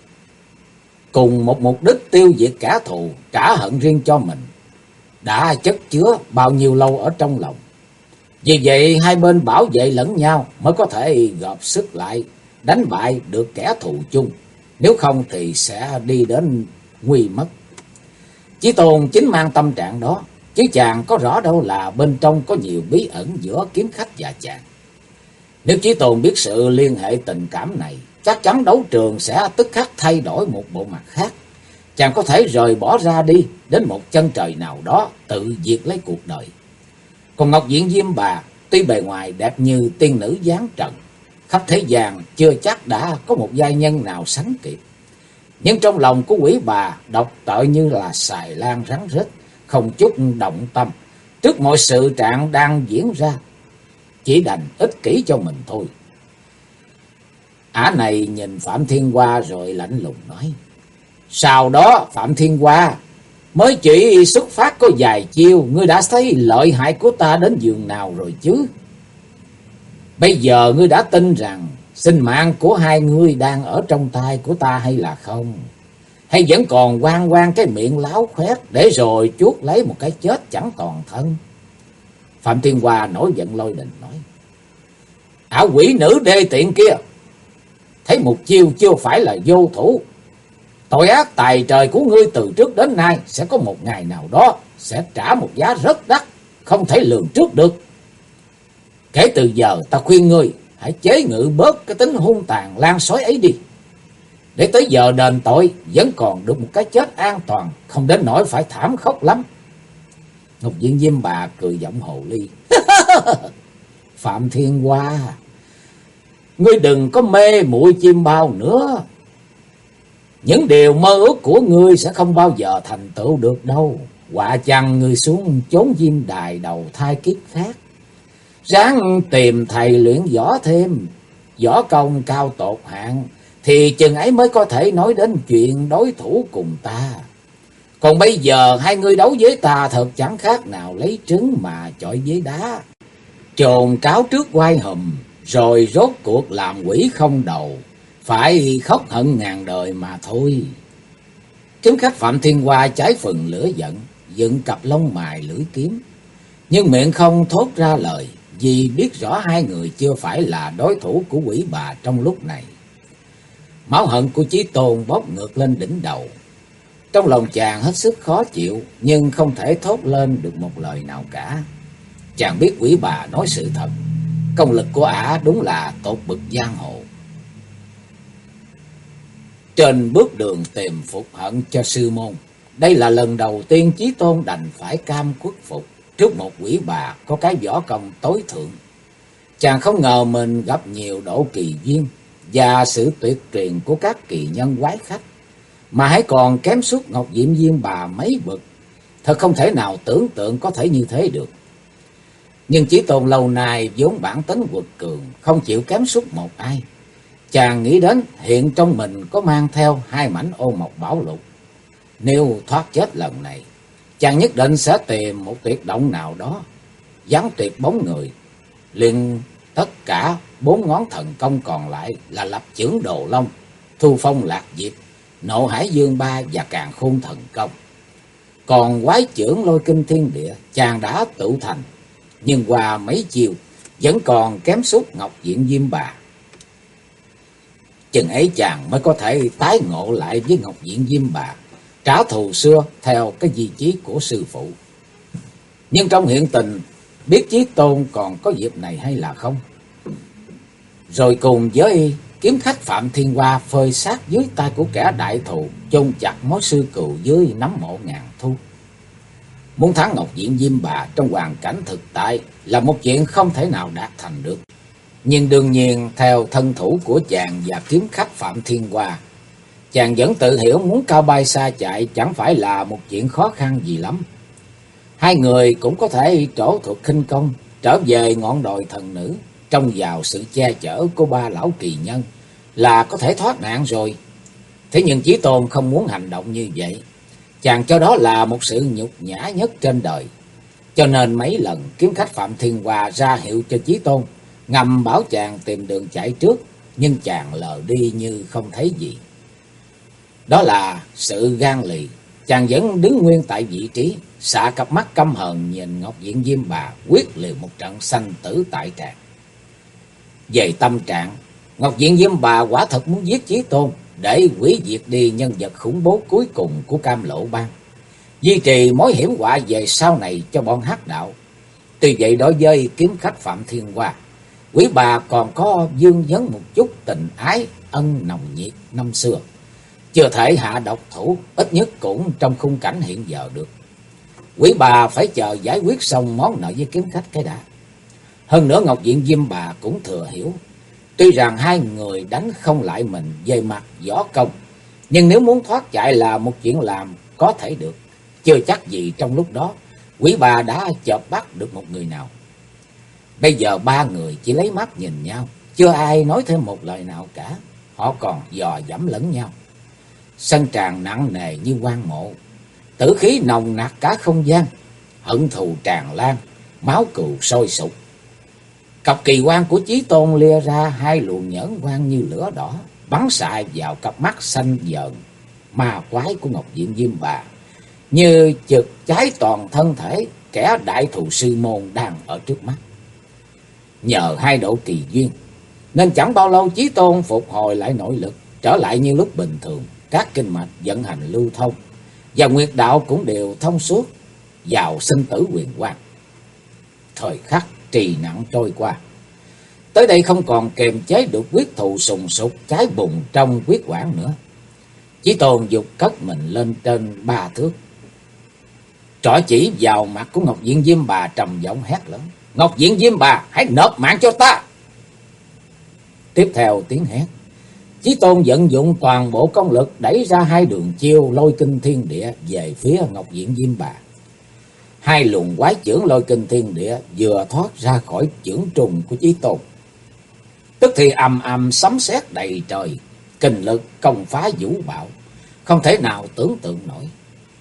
[SPEAKER 1] cùng một mục đích tiêu diệt kẻ thù, trả hận riêng cho mình, đã chất chứa bao nhiêu lâu ở trong lòng. Vì vậy hai bên bảo vệ lẫn nhau mới có thể gộp sức lại đánh bại được kẻ thù chung, nếu không thì sẽ đi đến nguy mất. Chí Tôn chính mang tâm trạng đó, chứ chàng có rõ đâu là bên trong có nhiều bí ẩn giữa kiếm khách và chàng. Nếu Chí Tôn biết sự liên hệ tình cảm này, chắc chắn đấu trường sẽ tức khắc thay đổi một bộ mặt khác. Chàng có thể rời bỏ ra đi đến một chân trời nào đó, tự diệt lấy cuộc đời. Còn Ngọc Diệm Diêm Bà tuy bề ngoài đẹp như tiên nữ giáng trần, khắp thế gian chưa chắc đã có một giai nhân nào sánh kịp. Nhưng trong lòng của quỷ bà độc tợ như là xài lan rắn rết, không chút động tâm trước mọi sự trạng đang diễn ra, chỉ đành ích kỷ cho mình thôi. Ả này nhìn Phạm Thiên Hoa rồi lạnh lùng nói, sau đó Phạm Thiên Hoa, mới chỉ xuất phát có vài chiêu, ngươi đã thấy lợi hại của ta đến giường nào rồi chứ? Bây giờ ngươi đã tin rằng sinh mạng của hai ngươi đang ở trong tay của ta hay là không? Hay vẫn còn quan cái miệng láo khoét để rồi chuốc lấy một cái chết chẳng toàn thân? Phạm Thiên Hoa nổi giận lôi đình nói: Ảo quỷ nữ đê tiện kia, thấy một chiêu chưa phải là vô thủ. Tội ác tài trời của ngươi từ trước đến nay sẽ có một ngày nào đó sẽ trả một giá rất đắt, không thể lường trước được. Kể từ giờ ta khuyên ngươi hãy chế ngự bớt cái tính hung tàn lan sói ấy đi, để tới giờ đền tội vẫn còn được một cái chết an toàn, không đến nỗi phải thảm khốc lắm. Ngọc Diện Diêm Bà cười giọng hồ ly: Phạm Thiên Hoa, ngươi đừng có mê muội chim bao nữa. Những điều mơ ước của ngươi sẽ không bao giờ thành tựu được đâu. Họa chăng ngươi xuống chốn diêm đài đầu thai kiếp khác, ráng tìm thầy luyện võ thêm, võ công cao tột hạng, thì chừng ấy mới có thể nói đến chuyện đối thủ cùng ta. Còn bây giờ hai ngươi đấu với ta thật chẳng khác nào lấy trứng mà chọi với đá, chồn cáo trước quai hùm, rồi rốt cuộc làm quỷ không đầu, phải khóc hận ngàn đời mà thôi. Kiếm khách Phạm Thiên Hoa trái phần lửa giận, dựng cặp lông mày lưỡi kiếm, nhưng miệng không thốt ra lời, vì biết rõ hai người chưa phải là đối thủ của quỷ bà trong lúc này. Máu hận của Chí Tôn bốc ngược lên đỉnh đầu. Trong lòng chàng hết sức khó chịu, nhưng không thể thốt lên được một lời nào cả. Chàng biết quỷ bà nói sự thật, công lực của ả đúng là tột bực giang hồ. Trên bước đường tìm phục hận cho sư môn, đây là lần đầu tiên Chí Tôn đành phải cam khuất phục trước một quỷ bà có cái võ công tối thượng. Chàng không ngờ mình gặp nhiều độ kỳ duyên và sự tuyệt truyền của các kỳ nhân quái khách, mà hãy còn kém suốt Ngọc Diệm Diêm Bà mấy bậc. Thật không thể nào tưởng tượng có thể như thế được. Nhưng Chí Tôn lâu nay vốn bản tính quật cường, không chịu kém suốt một ai. Chàng nghĩ đến hiện trong mình có mang theo 2 mảnh ô mộc bảo lục. Nếu thoát chết lần này, chàng nhất định sẽ tìm một tuyệt động nào đó, giáng tuyệt bóng người, liền tất cả 4 ngón thần công còn lại là lập chưởng Đồ Long, Thu Phong Lạc Diệp, Nộ Hải Dương Ba và Càn Khôn thần công. Còn quái chưởng Lôi Kinh Thiên Địa chàng đã tự thành, nhưng qua mấy chiều vẫn còn kém suốt Ngọc Diện Diêm Bà. Chừng ấy chàng mới có thể tái ngộ lại với Ngọc Diện Diêm Bà, trả thù xưa theo cái di chí của sư phụ. Nhưng trong hiện tình, biết Chí Tôn còn có dịp này hay là không? Rồi cùng với kiếm khách Phạm Thiên Hoa phơi xác dưới tay của kẻ đại thù, chôn chặt mối sư cừu dưới nấm mộ ngàn thu. Muốn thắng Ngọc Diện Diêm Bà trong hoàn cảnh thực tại là một chuyện không thể nào đạt thành được. Nhưng đương nhiên theo thân thủ của chàng và kiếm khách Phạm Thiên Hoa, chàng vẫn tự hiểu muốn cao bay xa chạy chẳng phải là một chuyện khó khăn gì lắm. Hai người cũng có thể trổ thuật khinh công, trở về ngọn đồi thần nữ, trông vào sự che chở của 3 lão kỳ nhân là có thể thoát nạn rồi. Thế nhưng Chí Tôn không muốn hành động như vậy. Chàng cho đó là một sự nhục nhã nhất trên đời. Cho nên mấy lần kiếm khách Phạm Thiên Hoa ra hiệu cho Chí Tôn, ngầm bảo chàng tìm đường chạy trước, nhưng chàng lờ đi như không thấy gì. Đó là sự gan lì. Chàng vẫn đứng nguyên tại vị trí, xạ cặp mắt căm hờn nhìn Ngọc Diện Diêm Bà quyết liều một trận sanh tử tại tràng. Về tâm trạng, Ngọc Diện Diêm Bà quả thật muốn giết Chí Tôn để hủy diệt đi nhân vật khủng bố cuối cùng của Cam Lộ Bang, duy trì mối hiểm họa về sau này cho bọn hắc đạo. Tuy vậy đối với kiếm khách Phạm Thiên Hoa, quý bà còn có vương vấn một chút tình ái ân nồng nhiệt năm xưa, chưa thể hạ độc thủ, ít nhất cũng trong khung cảnh hiện giờ được. Quý bà phải chờ giải quyết xong món nợ với kiếm khách cái đã. Hơn nữa Ngọc Diện Diêm Bà cũng thừa hiểu, tuy rằng hai người đánh không lại mình về mặt võ công, nhưng nếu muốn thoát chạy là một chuyện làm có thể được. Chưa chắc gì trong lúc đó quý bà đã chợp bắt được một người nào. Bây giờ 3 người chỉ lấy mắt nhìn nhau, chưa ai nói thêm một lời nào cả. Họ còn dò dẫm lẫn nhau. Sân tràng nặng nề như quan mộ, tử khí nồng nặc cả không gian, hận thù tràn lan, máu cừu sôi sục. Cặp kỳ quan của Chí Tôn lia ra 2 luồng nhẫn quang như lửa đỏ, bắn xạ vào cặp mắt xanh dợn ma quái của Ngọc Diện Diêm Bà, như chực cháy toàn thân thể, kẻ đại thù sư môn đang ở trước mắt. Nhờ hai độ kỳ duyên nên chẳng bao lâu Chí Tôn phục hồi lại nội lực, trở lại như lúc bình thường, các kinh mạch vận hành lưu thông và nguyệt đạo cũng đều thông suốt, vào sinh tử huyền quang. Thời khắc trì nặng trôi qua, tới đây không còn kềm chế được quyết thù sùng sục cháy bùng trong huyết quản nữa. Chí Tôn dục cất mình lên trên 3 thước, trỏ chỉ vào mặt của Ngọc Diện Diêm Bà trầm giọng hét lớn: Ngọc Diện Diêm Bà, hãy nộp mạng cho ta! Tiếp theo tiếng hét, Chí Tôn vận dụng toàn bộ công lực đẩy ra hai đường chiêu lôi kinh thiên địa về phía Ngọc Diện Diêm Bà. Hai luồng quái chưởng lôi kinh thiên địa vừa thoát ra khỏi chưởng trùng của Chí Tôn, tức thì ầm ầm sấm sét đầy trời, kinh lực công phá vũ bạo, không thể nào tưởng tượng nổi.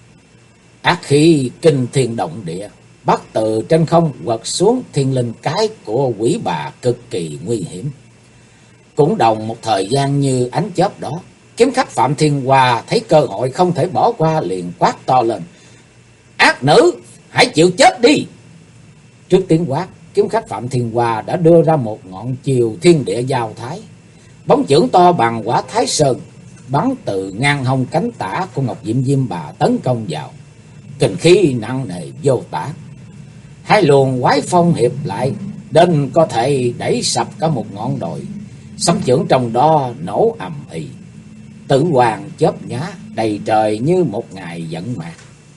[SPEAKER 1] Ác khí kinh thiên động địa bắt từ trên không quật xuống thiên linh cái của quỷ bà cực kỳ nguy hiểm. Cũng đồng một thời gian như ánh chớp đó, kiếm khách Phạm Thiên Hoa thấy cơ hội không thể bỏ qua, liền quát to lên: Ác nữ, hãy chịu chết đi! Trước tiếng quát, kiếm khách Phạm Thiên Hoa đã đưa ra một ngọn chiều thiên địa giao thái, bóng chưởng to bằng quả Thái Sơn bắn từ ngang hông cánh tả của Ngọc Diệm Diêm Bà tấn công vào, kình khí nặng nề vô tả. Hai luồng quái phong hiệp lại đến có thể đẩy sập cả một ngọn đồi, sấm chưởng trong đó nổ ầm ĩ, tử hoàng chớp nhá đầy trời như một ngày giận mạc.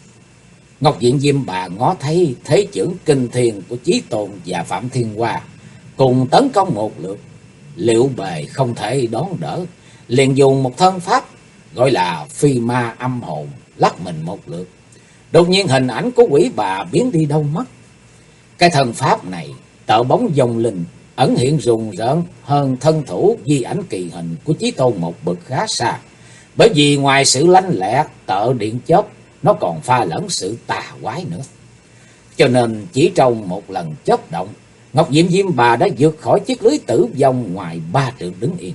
[SPEAKER 1] Ngọc Diện Diêm Bà ngó thấy thế chưởng kinh thiên của Chí Tôn và Phạm Thiên Hoa cùng tấn công một lượt, liệu bề không thể đón đỡ, liền dùng một thân pháp gọi là phi ma âm hồn lắc mình một lượt. Đột nhiên hình ảnh của quỷ bà biến đi đâu mất. Cái thân pháp này tợ bóng dòng linh, ẩn hiện rùng rợn hơn thân thủ di ảnh kỳ hình của Chí Tôn một bậc khá xa, bởi vì ngoài sự lanh lẹ tợ điện chớp, nó còn pha lẫn sự tà quái nữa. Cho nên chỉ trong một lần chớp động, Ngọc Diệm Diêm Bà đã vượt khỏi chiếc lưới tử vong ngoài 3 trượng đứng yên.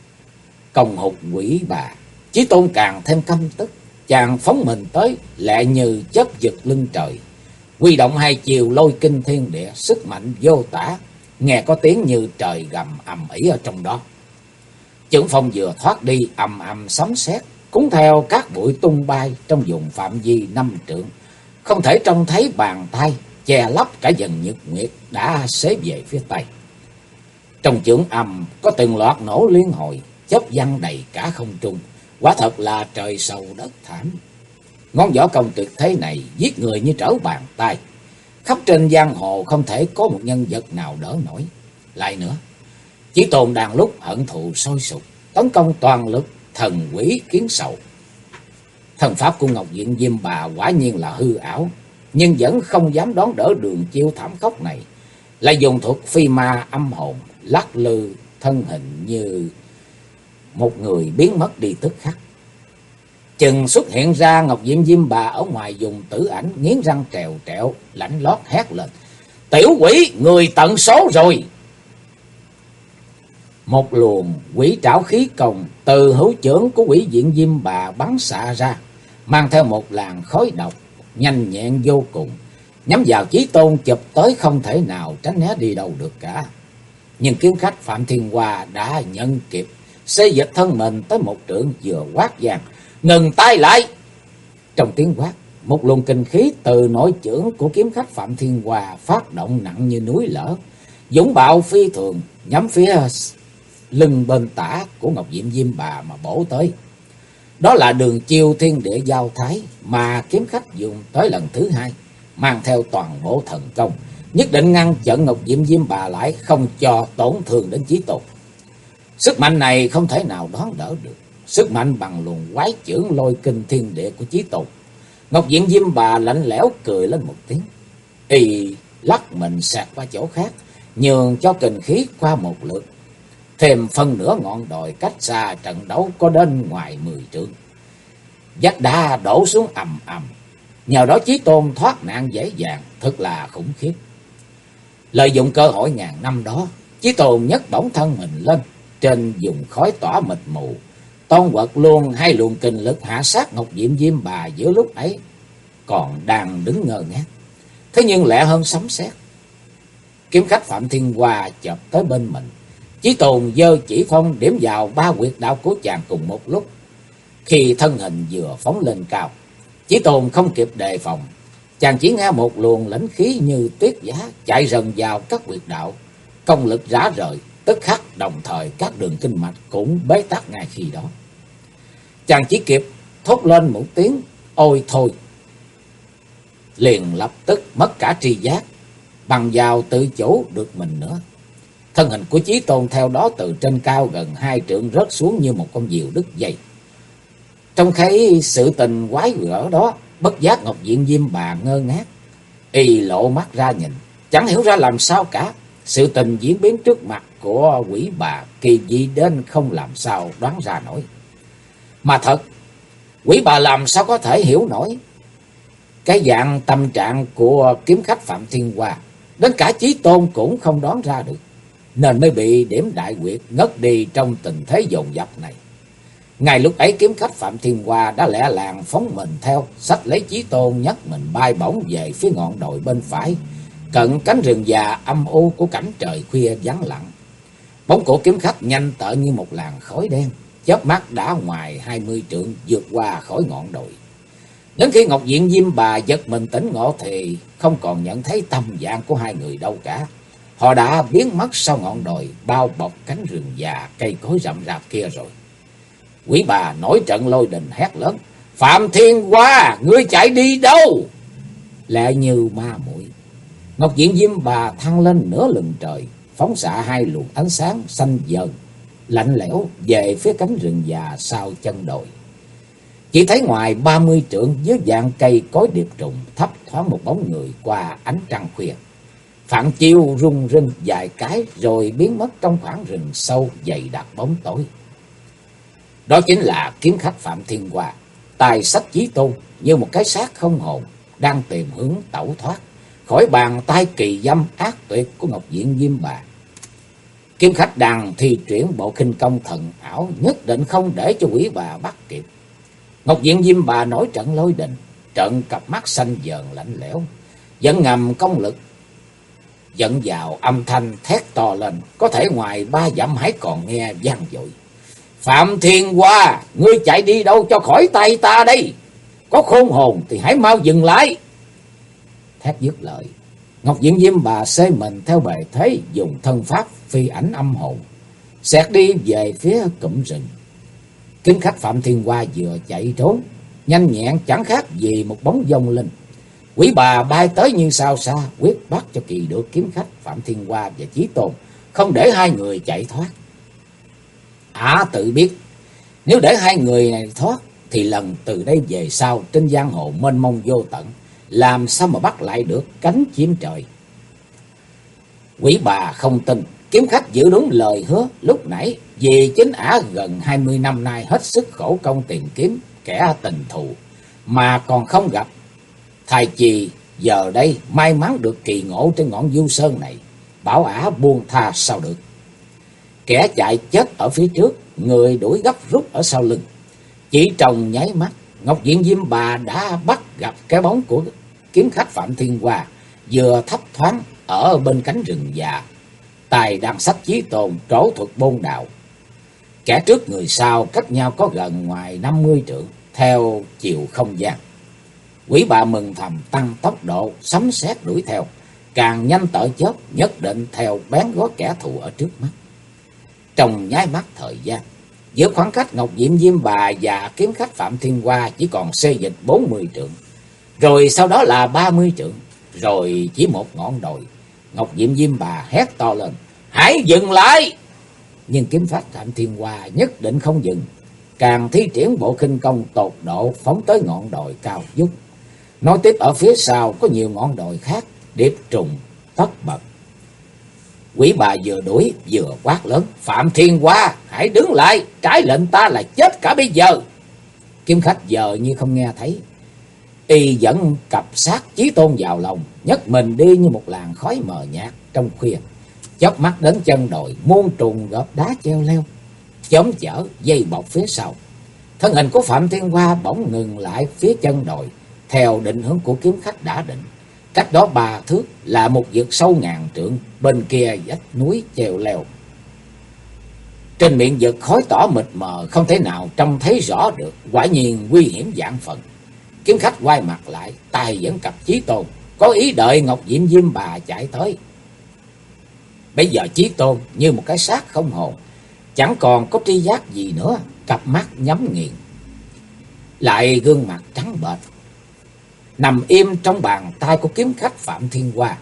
[SPEAKER 1] Công hụt quỷ bà, Chí Tôn càng thêm căm tức, chàng phóng mình tới lẹ như chớp giật lưng trời, huy động hai chiều lôi kinh thiên địa, sức mạnh vô tả, nghe có tiếng như trời gầm ầm ĩ ở trong đó. Chưởng phong vừa thoát đi, ầm ầm sấm sét cũng theo các bụi tung bay trong vùng phạm vi 5 trượng, không thể trông thấy bàn tay che lấp cả dần nhật nguyệt đã xế về phía tây. Trong chưởng ầm có từng loạt nổ liên hồi, chớp văng đầy cả không trung, quả thật là trời sầu đất thảm. Ngón võ công tuyệt thế này giết người như trở bàn tay, khắp trên giang hồ không thể có một nhân vật nào đỡ nổi. Lại nữa, Chí Tôn đang lúc hận thù sôi sục, tấn công toàn lực thần quỷ kiến sầu. Thần pháp của Ngọc Diện Diêm Bà quả nhiên là hư ảo, nhưng vẫn không dám đón đỡ đường chiêu thảm khốc này, lại dùng thuật phi ma âm hồn lắc lư thân hình như một người biến mất đi tức khắc. Chừng xuất hiện ra, Ngọc Diệm Diêm Bà ở ngoài dùng tử ảnh nghiến răng trèo trẹo, lạnh lót hét lên: Tiểu quỷ, người tận số rồi! Một luồng quỷ trảo khí công từ hữu chưởng của quỷ Diện Diêm Bà bắn xạ ra, mang theo một làn khói độc nhanh nhẹn vô cùng, nhắm vào Chí Tôn chụp tới, không thể nào tránh né đi đâu được cả. Nhưng kiếm khách Phạm Thiên Hoa đã nhận kịp, xê dịch thân mình tới một trượng, vừa quát vang: Ngừng tay lại! Trong tiếng quát, một luồng kinh khí từ nội chưởng của kiếm khách Phạm Thiên Hoa phát động nặng như núi lở, dũng bạo phi thường, nhắm phía lưng bên tả của Ngọc Diệm Diêm Bà mà bổ tới. Đó là đường chiêu thiên địa giao thái mà kiếm khách dùng tới lần thứ hai, mang theo toàn bộ thần công, nhất định ngăn chặn Ngọc Diệm Diêm Bà lại, không cho tổn thương đến Chí Tôn. Sức mạnh này không thể nào đón đỡ được, sức mạnh bằng luồng quái chưởng lôi kinh thiên địa của Chí Tôn. Ngọc Diệm Diêm Bà lạnh lẽo cười lên một tiếng, y lắc mình sạc qua chỗ khác, nhường cho kình khí qua một lượt, thêm phân nửa ngọn đồi cách xa trận đấu có đến ngoài 10 trượng. Vách đá đổ xuống ầm ầm, nhờ đó Chí Tôn thoát nạn dễ dàng, thật là khủng khiếp. Lợi dụng cơ hội ngàn năm đó, Chí Tôn nhấc bổng thân mình lên, trên vùng khói tỏa mịt mù, toan quật luôn hai luồng kình lực hạ sát Ngọc Diệm Diêm Bà giữa lúc ấy còn đang đứng ngơ ngác. thế nhưng lẹ hơn sấm sét. Kiếm khách Phạm Thiên Hoa chợt tới bên mình. Chí Tôn giơ chỉ phong điểm vào 3 huyệt đạo của chàng cùng một lúc. Khi thân hình vừa phóng lên cao, Chí Tôn không kịp đề phòng, chàng chỉ nghe một luồng lãnh khí như tuyết giá chạy rần vào các huyệt đạo, công lực rã rời, tức khắc đồng thời các đường kinh mạch cũng bế tắc ngay khi đó. Chàng chỉ kịp thốt lên một tiếng ôi thôi, liền lập tức mất cả tri giác, bằng vào tự chủ được mình nữa. Thân hình của Chí Tôn theo đó từ trên cao gần 2 trượng rớt xuống như một con diều đứt dây. Trong thấy sự tình quái gở đó, bất giác Ngọc Diện Diêm Bà ngơ ngác, y lộ mắt ra nhìn, chẳng hiểu ra làm sao cả. Sự tình diễn biến trước mặt của quỷ bà kỳ dị đến không làm sao đoán ra nổi. Mà thật, quỷ bà làm sao có thể hiểu nổi cái dạng tâm trạng của kiếm khách Phạm Thiên Hoa, đến cả Chí Tôn cũng không đoán ra được, nên mới bị điểm đại quyệt ngất đi trong tình thế dồn dập này. Ngay lúc ấy kiếm khách Phạm Thiên Hoa đã lẹ làng phóng mình theo, xách lấy Chí Tôn nhấc mình bay bổng về phía ngọn đồi bên phải, cận cánh rừng già âm u của cảnh trời khuya vắng lặng. Bóng của kiếm khách nhanh tợ như một làn khói đen, chớp mắt đã ngoài 20 trượng vượt qua khỏi ngọn đồi. Đến khi Ngọc Diện Diêm Bà giật mình tỉnh ngộ thì không còn nhận thấy tâm dạng của hai người đâu cả. Họ đã biến mất sau ngọn đồi bao bọc cánh rừng già cây cối rậm rạp kia rồi. Quỷ bà nổi trận lôi đình hét lớn: Phạm Thiên Hoa, ngươi chạy đi đâu? Lẹ như ma muội, Ngọc Diện Diêm Bà thăng lên nửa lừng trời, phóng xạ 2 luồng ánh sáng xanh dần lạnh lẽo về phía cánh rừng già sau chân đồi. Chỉ thấy ngoài 30 trượng dưới dạng cây cối điệp trùng thấp thoáng một bóng người qua ánh trăng khuya. Phạn chiêu rung rinh vài cái rồi biến mất trong khoảng rừng sâu dày đặc bóng tối. Đó chính là kiếm khách Phạm Thiên Hoa, tài sách Chí Tôn như một cái xác không hồn, đang tìm hướng tẩu thoát khỏi bàn tay kỳ dâm ác tuyệt của Ngọc Diện Diêm Bà. Kiếm khách đang thi triển bộ khinh công thần ảo, nhất định không để cho quỷ bà bắt kịp. Ngọc Diện Diêm Bà nổi trận lôi đình, trận cặp mắt xanh dờn lạnh lẽo, dẫn ngầm công lực, dẫn vào âm thanh thét to lên, có thể ngoài 3 dặm hãy còn nghe vang dội. Phạm Thiên Hoa, ngươi chạy đi đâu cho khỏi tay ta đây? Có khôn hồn thì hãy mau dừng lại. Thét dứt lời, Ngọc Diện Diêm Bà xê mình theo bề thế, dùng thân pháp phi ảnh âm hồn, xẹt đi về phía cụm rừng. Kiếm khách Phạm Thiên Hoa vừa chạy trốn, nhanh nhẹn chẳng khác gì một bóng vong linh. Quỷ bà bay tới như sao xa, quyết bắt cho kỳ được kiếm khách Phạm Thiên Hoa và Chí Tôn, không để hai người chạy thoát. Tự biết, nếu để hai người này thoát, thì lần từ đây về sau trên giang hồ mênh mông vô tận, làm sao mà bắt lại được cánh chim trời. Quỷ bà không tin, kiếm khách giữ đúng lời hứa lúc nãy, vì chính ả gần 20 năm nay hết sức khổ công tìm kiếm kẻ tình thù mà còn không gặp. Thay chi giờ đây may mắn được kỳ ngộ trên ngọn Du Sơn này, bảo ả buông tha sao được. Kẻ chạy chết ở phía trước, người đuổi gấp rút ở sau lưng. Chỉ trong nháy mắt, Ngọc Diện Diêm Bà đã bắt gặp cái bóng của kiếm khách Phạm Thiên Hoa vừa thấp thoáng ở bên cánh rừng già, tài đang xách Chí Tôn trổ thuật bôn đạo. Kẻ trước người sau cách nhau có gần ngoài 50 trượng theo chiều không gian. Quỷ bà mừng thầm tăng tốc độ, sấm sét đuổi theo, càng nhanh tở chớp, nhất định theo bén gót kẻ thù ở trước mắt. Trong nháy mắt thời gian, giữa khoảng cách Ngọc Diện Diêm Bà và kiếm khách Phạm Thiên Hoa chỉ còn xê dịch 40 trượng, rồi sau đó là 30 trượng, rồi chỉ một ngọn đồi. Ngọc Diện Diêm Bà hét to lên: Hãy dừng lại! Nhưng kiếm khách Phạm Thiên Hoa nhất định không dừng, càng thi triển bộ khinh công tột độ, phóng tới ngọn đồi cao vút. Nói tiếp ở phía sau có nhiều ngọn đồi khác điệp trùng tất bật. Quỷ bà vừa đuổi vừa quát lớn: Phạm Thiên Hoa, hãy đứng lại, trái lệnh ta là chết cả bây giờ. Kiếm khách giờ như không nghe thấy, y dẫn cặp sát Chí Tôn vào lòng, nhấc mình đi như một làn khói mờ nhạt trong khuya, chớp mắt đến chân đồi, muôn trùng gợp đá treo leo, chống chở dây bọc phía sau. Thân hình của Phạm Thiên Hoa bỗng ngừng lại phía chân đồi, theo định hướng của kiếm khách đã định, Cách đó 3 thước là một vực sâu ngàn trượng, bên kia vách núi treo leo. Trên miệng vực khói tỏ mịt mờ, không thể nào trông thấy rõ được, quả nhiên nguy hiểm vạn phần. Kiếm khách quay mặt lại, tay vẫn cặp Chí Tôn, có ý đợi Ngọc Diệm Diêm Bà chạy tới. Bây giờ Chí Tôn như một cái xác không hồn, chẳng còn có tri giác gì nữa, cặp mắt nhắm nghiền, lại gương mặt trắng bệch, nằm im trong bàn tay của kiếm khách Phạm Thiên Hoa.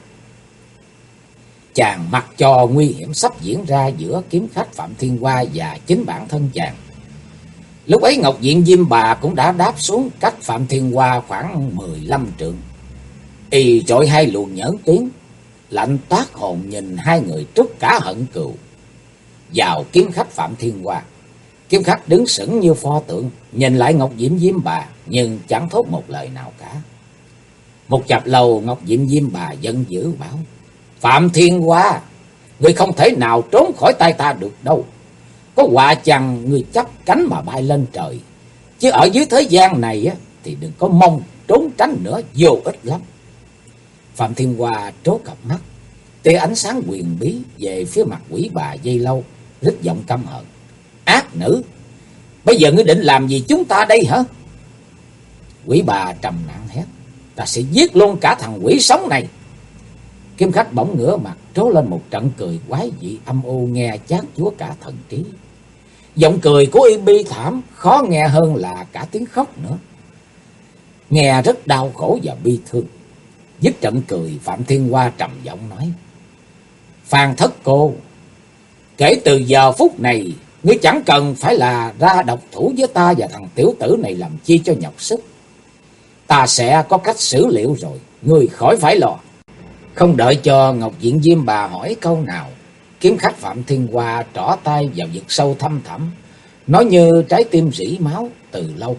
[SPEAKER 1] Chàng mặc cho nguy hiểm sắp diễn ra giữa kiếm khách Phạm Thiên Hoa và chính bản thân chàng. Lúc ấy Ngọc Diện Diêm Bà cũng đã đáp xuống cách Phạm Thiên Hoa khoảng 15 trượng. Y trội hai luồng nhẫn tiếng, lạnh toát hồn nhìn hai người trút cả hận cừu vào kiếm khách Phạm Thiên Hoa. Kiếm khách đứng sững như pho tượng, nhìn lại Ngọc Diệm Diêm Bà nhưng chẳng thốt một lời nào cả. Một chập lâu, Ngọc Diệm Diêm Bà giận dữ bảo: Phạm Thiên Hoa, ngươi không thể nào trốn khỏi tay ta được đâu. Có họa chăng ngươi chắp cánh mà bay lên trời, chứ ở dưới thế gian này á, thì đừng có mong trốn tránh nữa, vô ích lắm. Phạm Thiên Hoa trố cặp mắt, tia ánh sáng quyền bí về phía mặt quỷ bà dây lâu, rít giọng căm hận: Ác nữ, bây giờ ngươi định làm gì chúng ta đây hả? Quỷ bà trầm nặng hét: Ta sẽ giết luôn cả thằng quỷ sống này. Kiếm khách bỗng ngửa mặt trố lên một trận cười quái dị âm u, nghe chát chúa cả thần trí. Giọng cười của y bi thảm, khó nghe hơn là cả tiếng khóc nữa, nghe rất đau khổ và bi thương. Dứt trận cười, Phạm Thiên Hoa trầm giọng nói: Phan Thất Cô, kể từ giờ phút này, ngươi chẳng cần phải là ra độc thủ với ta và thằng tiểu tử này làm chi cho nhọc sức. Ta sẽ có cách xử liệu rồi, ngươi khỏi phải lo. Không đợi cho Ngọc Diện Diêm Bà hỏi câu nào, kiếm khách Phạm Thiên Hoa trỏ tay vào vực sâu thăm thẳm, nói như trái tim rỉ máu từ lâu: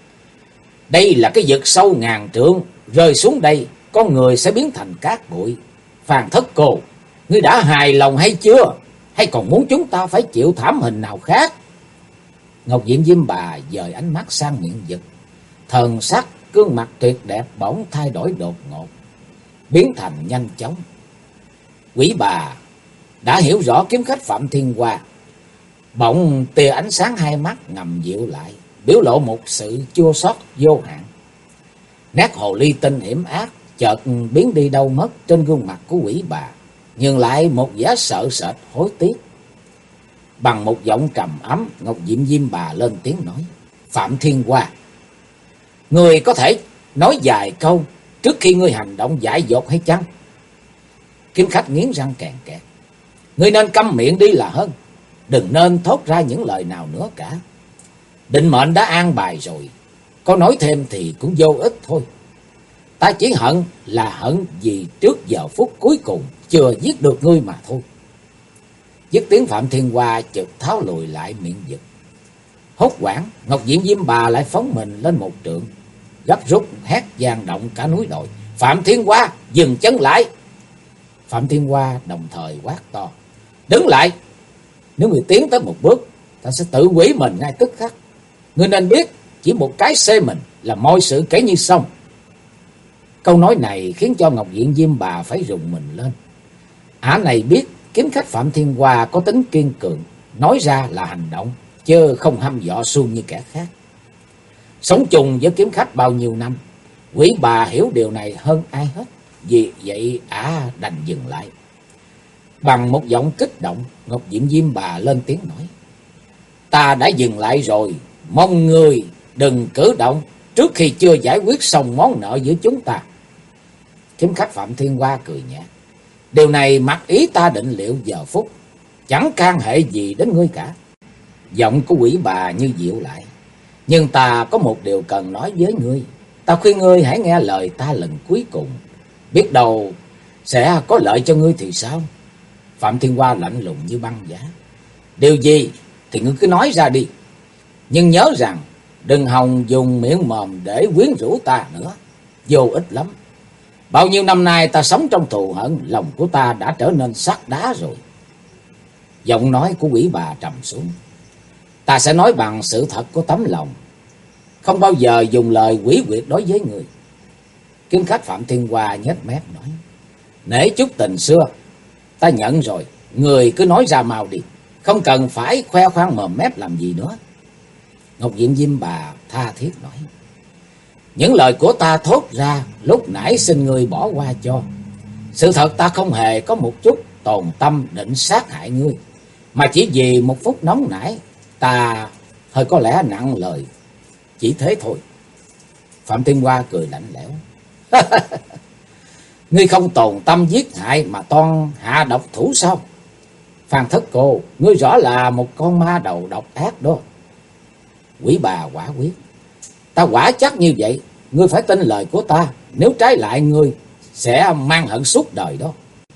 [SPEAKER 1] Đây là cái vực sâu ngàn trượng, rơi xuống đây, con người sẽ biến thành cát bụi. Phan Thất Cô, ngươi đã hài lòng hay chưa? Hay còn muốn chúng ta phải chịu thảm hình nào khác? Ngọc Diện Diêm Bà dời ánh mắt sang miệng vực, thần sắc gương mặt tuyệt đẹp bỗng thay đổi đột ngột, biến thành nhanh chóng. Quỷ bà đã hiểu rõ kiếm khách Phạm Thiên Hoa, bỗng tia ánh sáng hai mắt ngầm dịu lại, biểu lộ một sự chua xót vô hạn. Nét hồ ly tinh hiểm ác chợt biến đi đâu mất trên gương mặt của quỷ bà, nhưng lại một vẻ sợ sệt hối tiếc. Bằng một giọng trầm ấm, Ngọc Diệm Diêm Bà lên tiếng nói: Phạm Thiên Hoa, ngươi có thể nói vài câu trước khi ngươi hành động dại dột hay chăng? Kiếm khách nghiến răng kèn kẹt: Ngươi nên câm miệng đi là hơn, đừng nên thốt ra những lời nào nữa cả. Định mệnh đã an bài rồi, có nói thêm thì cũng vô ích thôi. Ta chỉ hận là hận vì trước giờ phút cuối cùng chưa giết được ngươi mà thôi. Dứt tiếng, Phạm Thiên Hoa chợt tháo lùi lại miệng vực. Hốt hoảng, Ngọc Diện Diêm Bà lại phóng mình lên một trượng, gấp rút hét vang động cả núi đồi: Phạm Thiên Hoa, dừng chân lại! Phạm Thiên Hoa đồng thời quát to: Đứng lại! Nếu người tiến tới một bước, ta sẽ tự hủy mình ngay tức khắc. Ngươi nên biết, chỉ một cái xê mình là mọi sự kể như xong. Câu nói này khiến cho Ngọc Diện Diêm Bà phải rùng mình lên. Ả này biết kiếm khách Phạm Thiên Hoa có tính kiên cường, nói ra là hành động, chứ không hăm dọa suông như kẻ khác. Sống chung với kiếm khách bao nhiêu năm, quỷ bà hiểu điều này hơn ai hết. Vì vậy Ả đành dừng lại. Bằng một giọng kích động, Ngọc Diện Diêm Bà lên tiếng nói: Ta đã dừng lại rồi, mong người đừng cử động trước khi chưa giải quyết xong món nợ giữa chúng ta. Kiếm khách Phạm Thiên Hoa cười nhạt: Điều này mặc ý ta định liệu giờ phút, chẳng can hệ gì đến ngươi cả. Giọng của quỷ bà như dịu lại: Nhưng ta có một điều cần nói với ngươi. Ta khuyên ngươi hãy nghe lời ta lần cuối cùng, biết đâu sẽ có lợi cho ngươi thì sao? Phạm Thiên Hoa lạnh lùng như băng giá: Điều gì thì ngươi cứ nói ra đi, nhưng nhớ rằng đừng hòng dùng miệng mồm để quyến rũ ta nữa, vô ích lắm. Bao nhiêu năm nay ta sống trong thù hận, lòng của ta đã trở nên sắt đá rồi. Giọng nói của quỷ bà trầm xuống: Ta sẽ nói bằng sự thật của tấm lòng, không bao giờ dùng lời quỷ quyệt đối với người. Kiếm khách Phạm Thiên Hoa nhếch mép nói: Nể chút tình xưa, ta nhận rồi, người cứ nói ra mau đi, không cần phải khoe khoang mồm mép làm gì nữa. Ngọc Diện Diêm Bà tha thiết nói: Những lời của ta thốt ra lúc nãy xin ngươi bỏ qua cho. Sự thật ta không hề có một chút tồn tâm định sát hại ngươi, mà chỉ vì một phút nóng nảy ta hơi có lẽ nặng lời, chỉ thế thôi. Phạm Thiên Hoa cười lạnh lẽo: Ngươi không tồn tâm giết hại mà toan hạ độc thủ sao? Phan Thất Cô, ngươi rõ là một con ma đầu độc ác đó. Quỷ Bà quả quyết: Ta quả chắc như vậy, ngươi phải tin lời của ta, nếu trái lại ngươi sẽ mang hận suốt đời đó.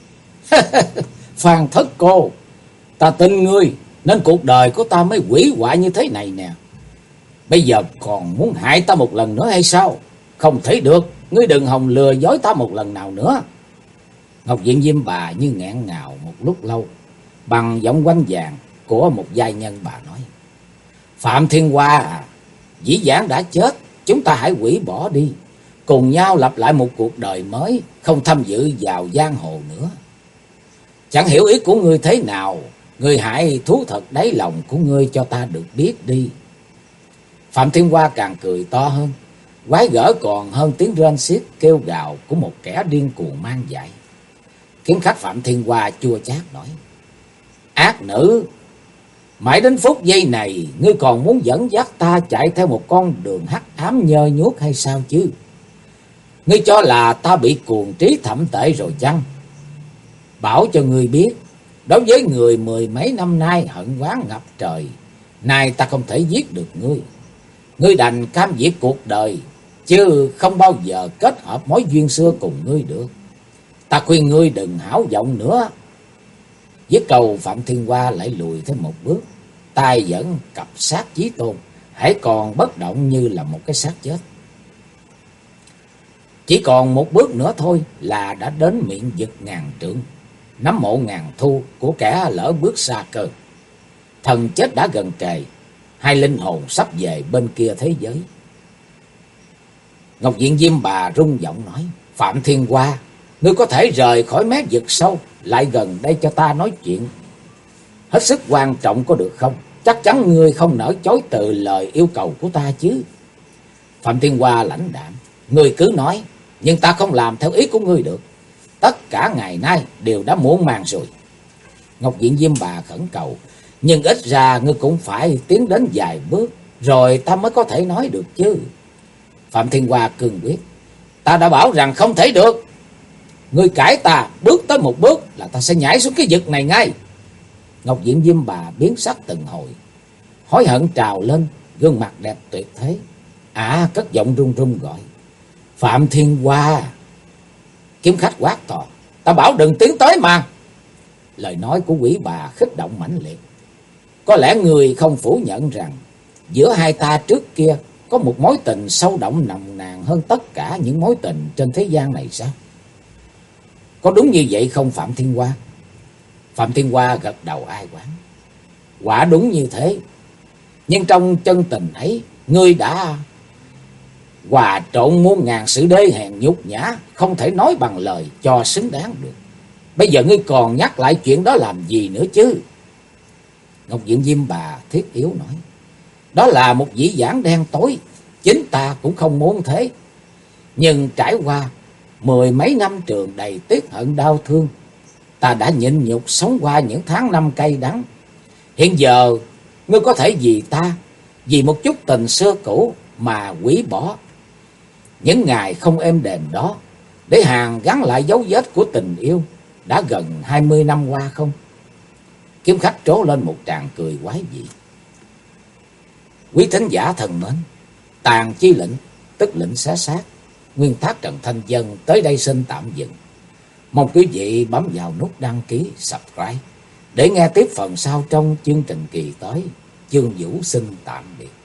[SPEAKER 1] Phan Thất Cô, ta tin ngươi nên cuộc đời của ta mới quỷ hoại như thế này nè. Bây giờ còn muốn hại ta một lần nữa hay sao? Không thể được, ngươi đừng hòng lừa dối ta một lần nào nữa. Ngọc Diện Diêm Bà như nghẹn ngào một lúc lâu, bằng giọng quanh vàng của một giai nhân bà nói: Phạm Thiên Hoa à, dĩ vãng đã chết, chúng ta hãy hủy bỏ đi, cùng nhau lập lại một cuộc đời mới, không tham dự vào giang hồ nữa. Chẳng hiểu ý của ngươi thế nào, ngươi hãy thú thật đáy lòng của ngươi cho ta được biết đi. Phạm Thiên Hoa càng cười to hơn, quái gở còn hơn tiếng rên xiết kêu gào của một kẻ điên cuồng mang dại. Kiếm khách Phạm Thiên Hoa chua chát nói: Ác nữ, mãi đến phút giây này ngươi còn muốn dẫn dắt ta chạy theo một con đường hắc ám nhơ nhuốc hay sao chứ? Ngươi cho là ta bị cuồng trí thậm tệ rồi chăng? Bảo cho ngươi biết, đối với người mười mấy năm nay hận oán ngập trời, nay ta không thể giết được ngươi. Ngươi đành cam diệt cuộc đời, chứ không bao giờ kết hợp mối duyên xưa cùng ngươi được. Ta khuyên ngươi đừng hão vọng nữa. Với câu, Phạm Thiên Hoa lại lùi thêm một bước, tay vẫn cặp sát Chí Tôn, hãy còn bất động như là một cái xác chết. Chỉ còn một bước nữa thôi là đã đến miệng vực ngàn trượng, nắm mộ ngàn thu của kẻ lỡ bước xa cơ. Thần chết đã gần kề, hai linh hồn sắp về bên kia thế giới. Ngọc Diện Diêm Bà rung giọng nói: Phạm Thiên Hoa, ngươi có thể rời khỏi mé vực sâu, lại gần đây cho ta nói chuyện hết sức quan trọng có được không? Chắc chắn ngươi không nỡ chối từ lời yêu cầu của ta chứ? Phạm Thiên Hoa lãnh đạm: Ngươi cứ nói, nhưng ta không làm theo ý của ngươi được. Tất cả ngày nay đều đã muộn màng rồi. Ngọc Diện Diêm Bà khẩn cầu: Nhưng ít ra ngươi cũng phải tiến đến vài bước, rồi ta mới có thể nói được chứ. Phạm Thiên Hoa cương quyết: Ta đã bảo rằng không thể được. Ngươi cãi ta bước tới một bước là ta sẽ nhảy xuống cái vực này ngay. Ngọc Diện Diêm Bà biến sắc từng hồi, hối hận trào lên gương mặt đẹp tuyệt thế. Cất giọng run run gọi: Phạm Thiên Hoa! Kiếm khách quát to: Ta bảo đừng tiến tới mà. Lời nói của Quỷ Bà khích động mãnh liệt. Có lẽ người không phủ nhận rằng giữa hai ta trước kia có một mối tình sâu đậm nồng nàn hơn tất cả những mối tình trên thế gian này sao? Có đúng như vậy không Phạm Thiên Hoa? Phạm Thiên Hoa gật đầu ai oán: Quả đúng như thế. Nhưng trong chân tình ấy, ngươi đã hòa trộn muôn ngàn sự đê hèn nhục nhã, không thể nói bằng lời cho xứng đáng được. Bây giờ ngươi còn nhắc lại chuyện đó làm gì nữa chứ? Ngọc Diện Diêm Bà thiết yếu nói: Đó là một dĩ vãng đen tối, chính ta cũng không muốn thế. Nhưng trải qua mười mấy năm trường đầy tiếc hận đau thương, ta đã nhịn nhục sống qua những tháng năm cay đắng. Hiện giờ ngươi có thể vì ta, vì một chút tình xưa cũ mà hủy bỏ những ngày không êm đềm đó, để hàn gắn lại dấu vết của tình yêu đã gần 20 năm qua không? Kiếm khách trố lên một tràng cười quái dị. Quý thính giả thần mến, tàn chi lệnh tức lệnh xé xác, nguyên tác Trần Thanh Vân tới đây xin tạm dừng. Mong quý vị bấm vào nút đăng ký, subscribe để nghe tiếp phần sau trong chương trình kỳ tới. Chương Vũ xin tạm biệt.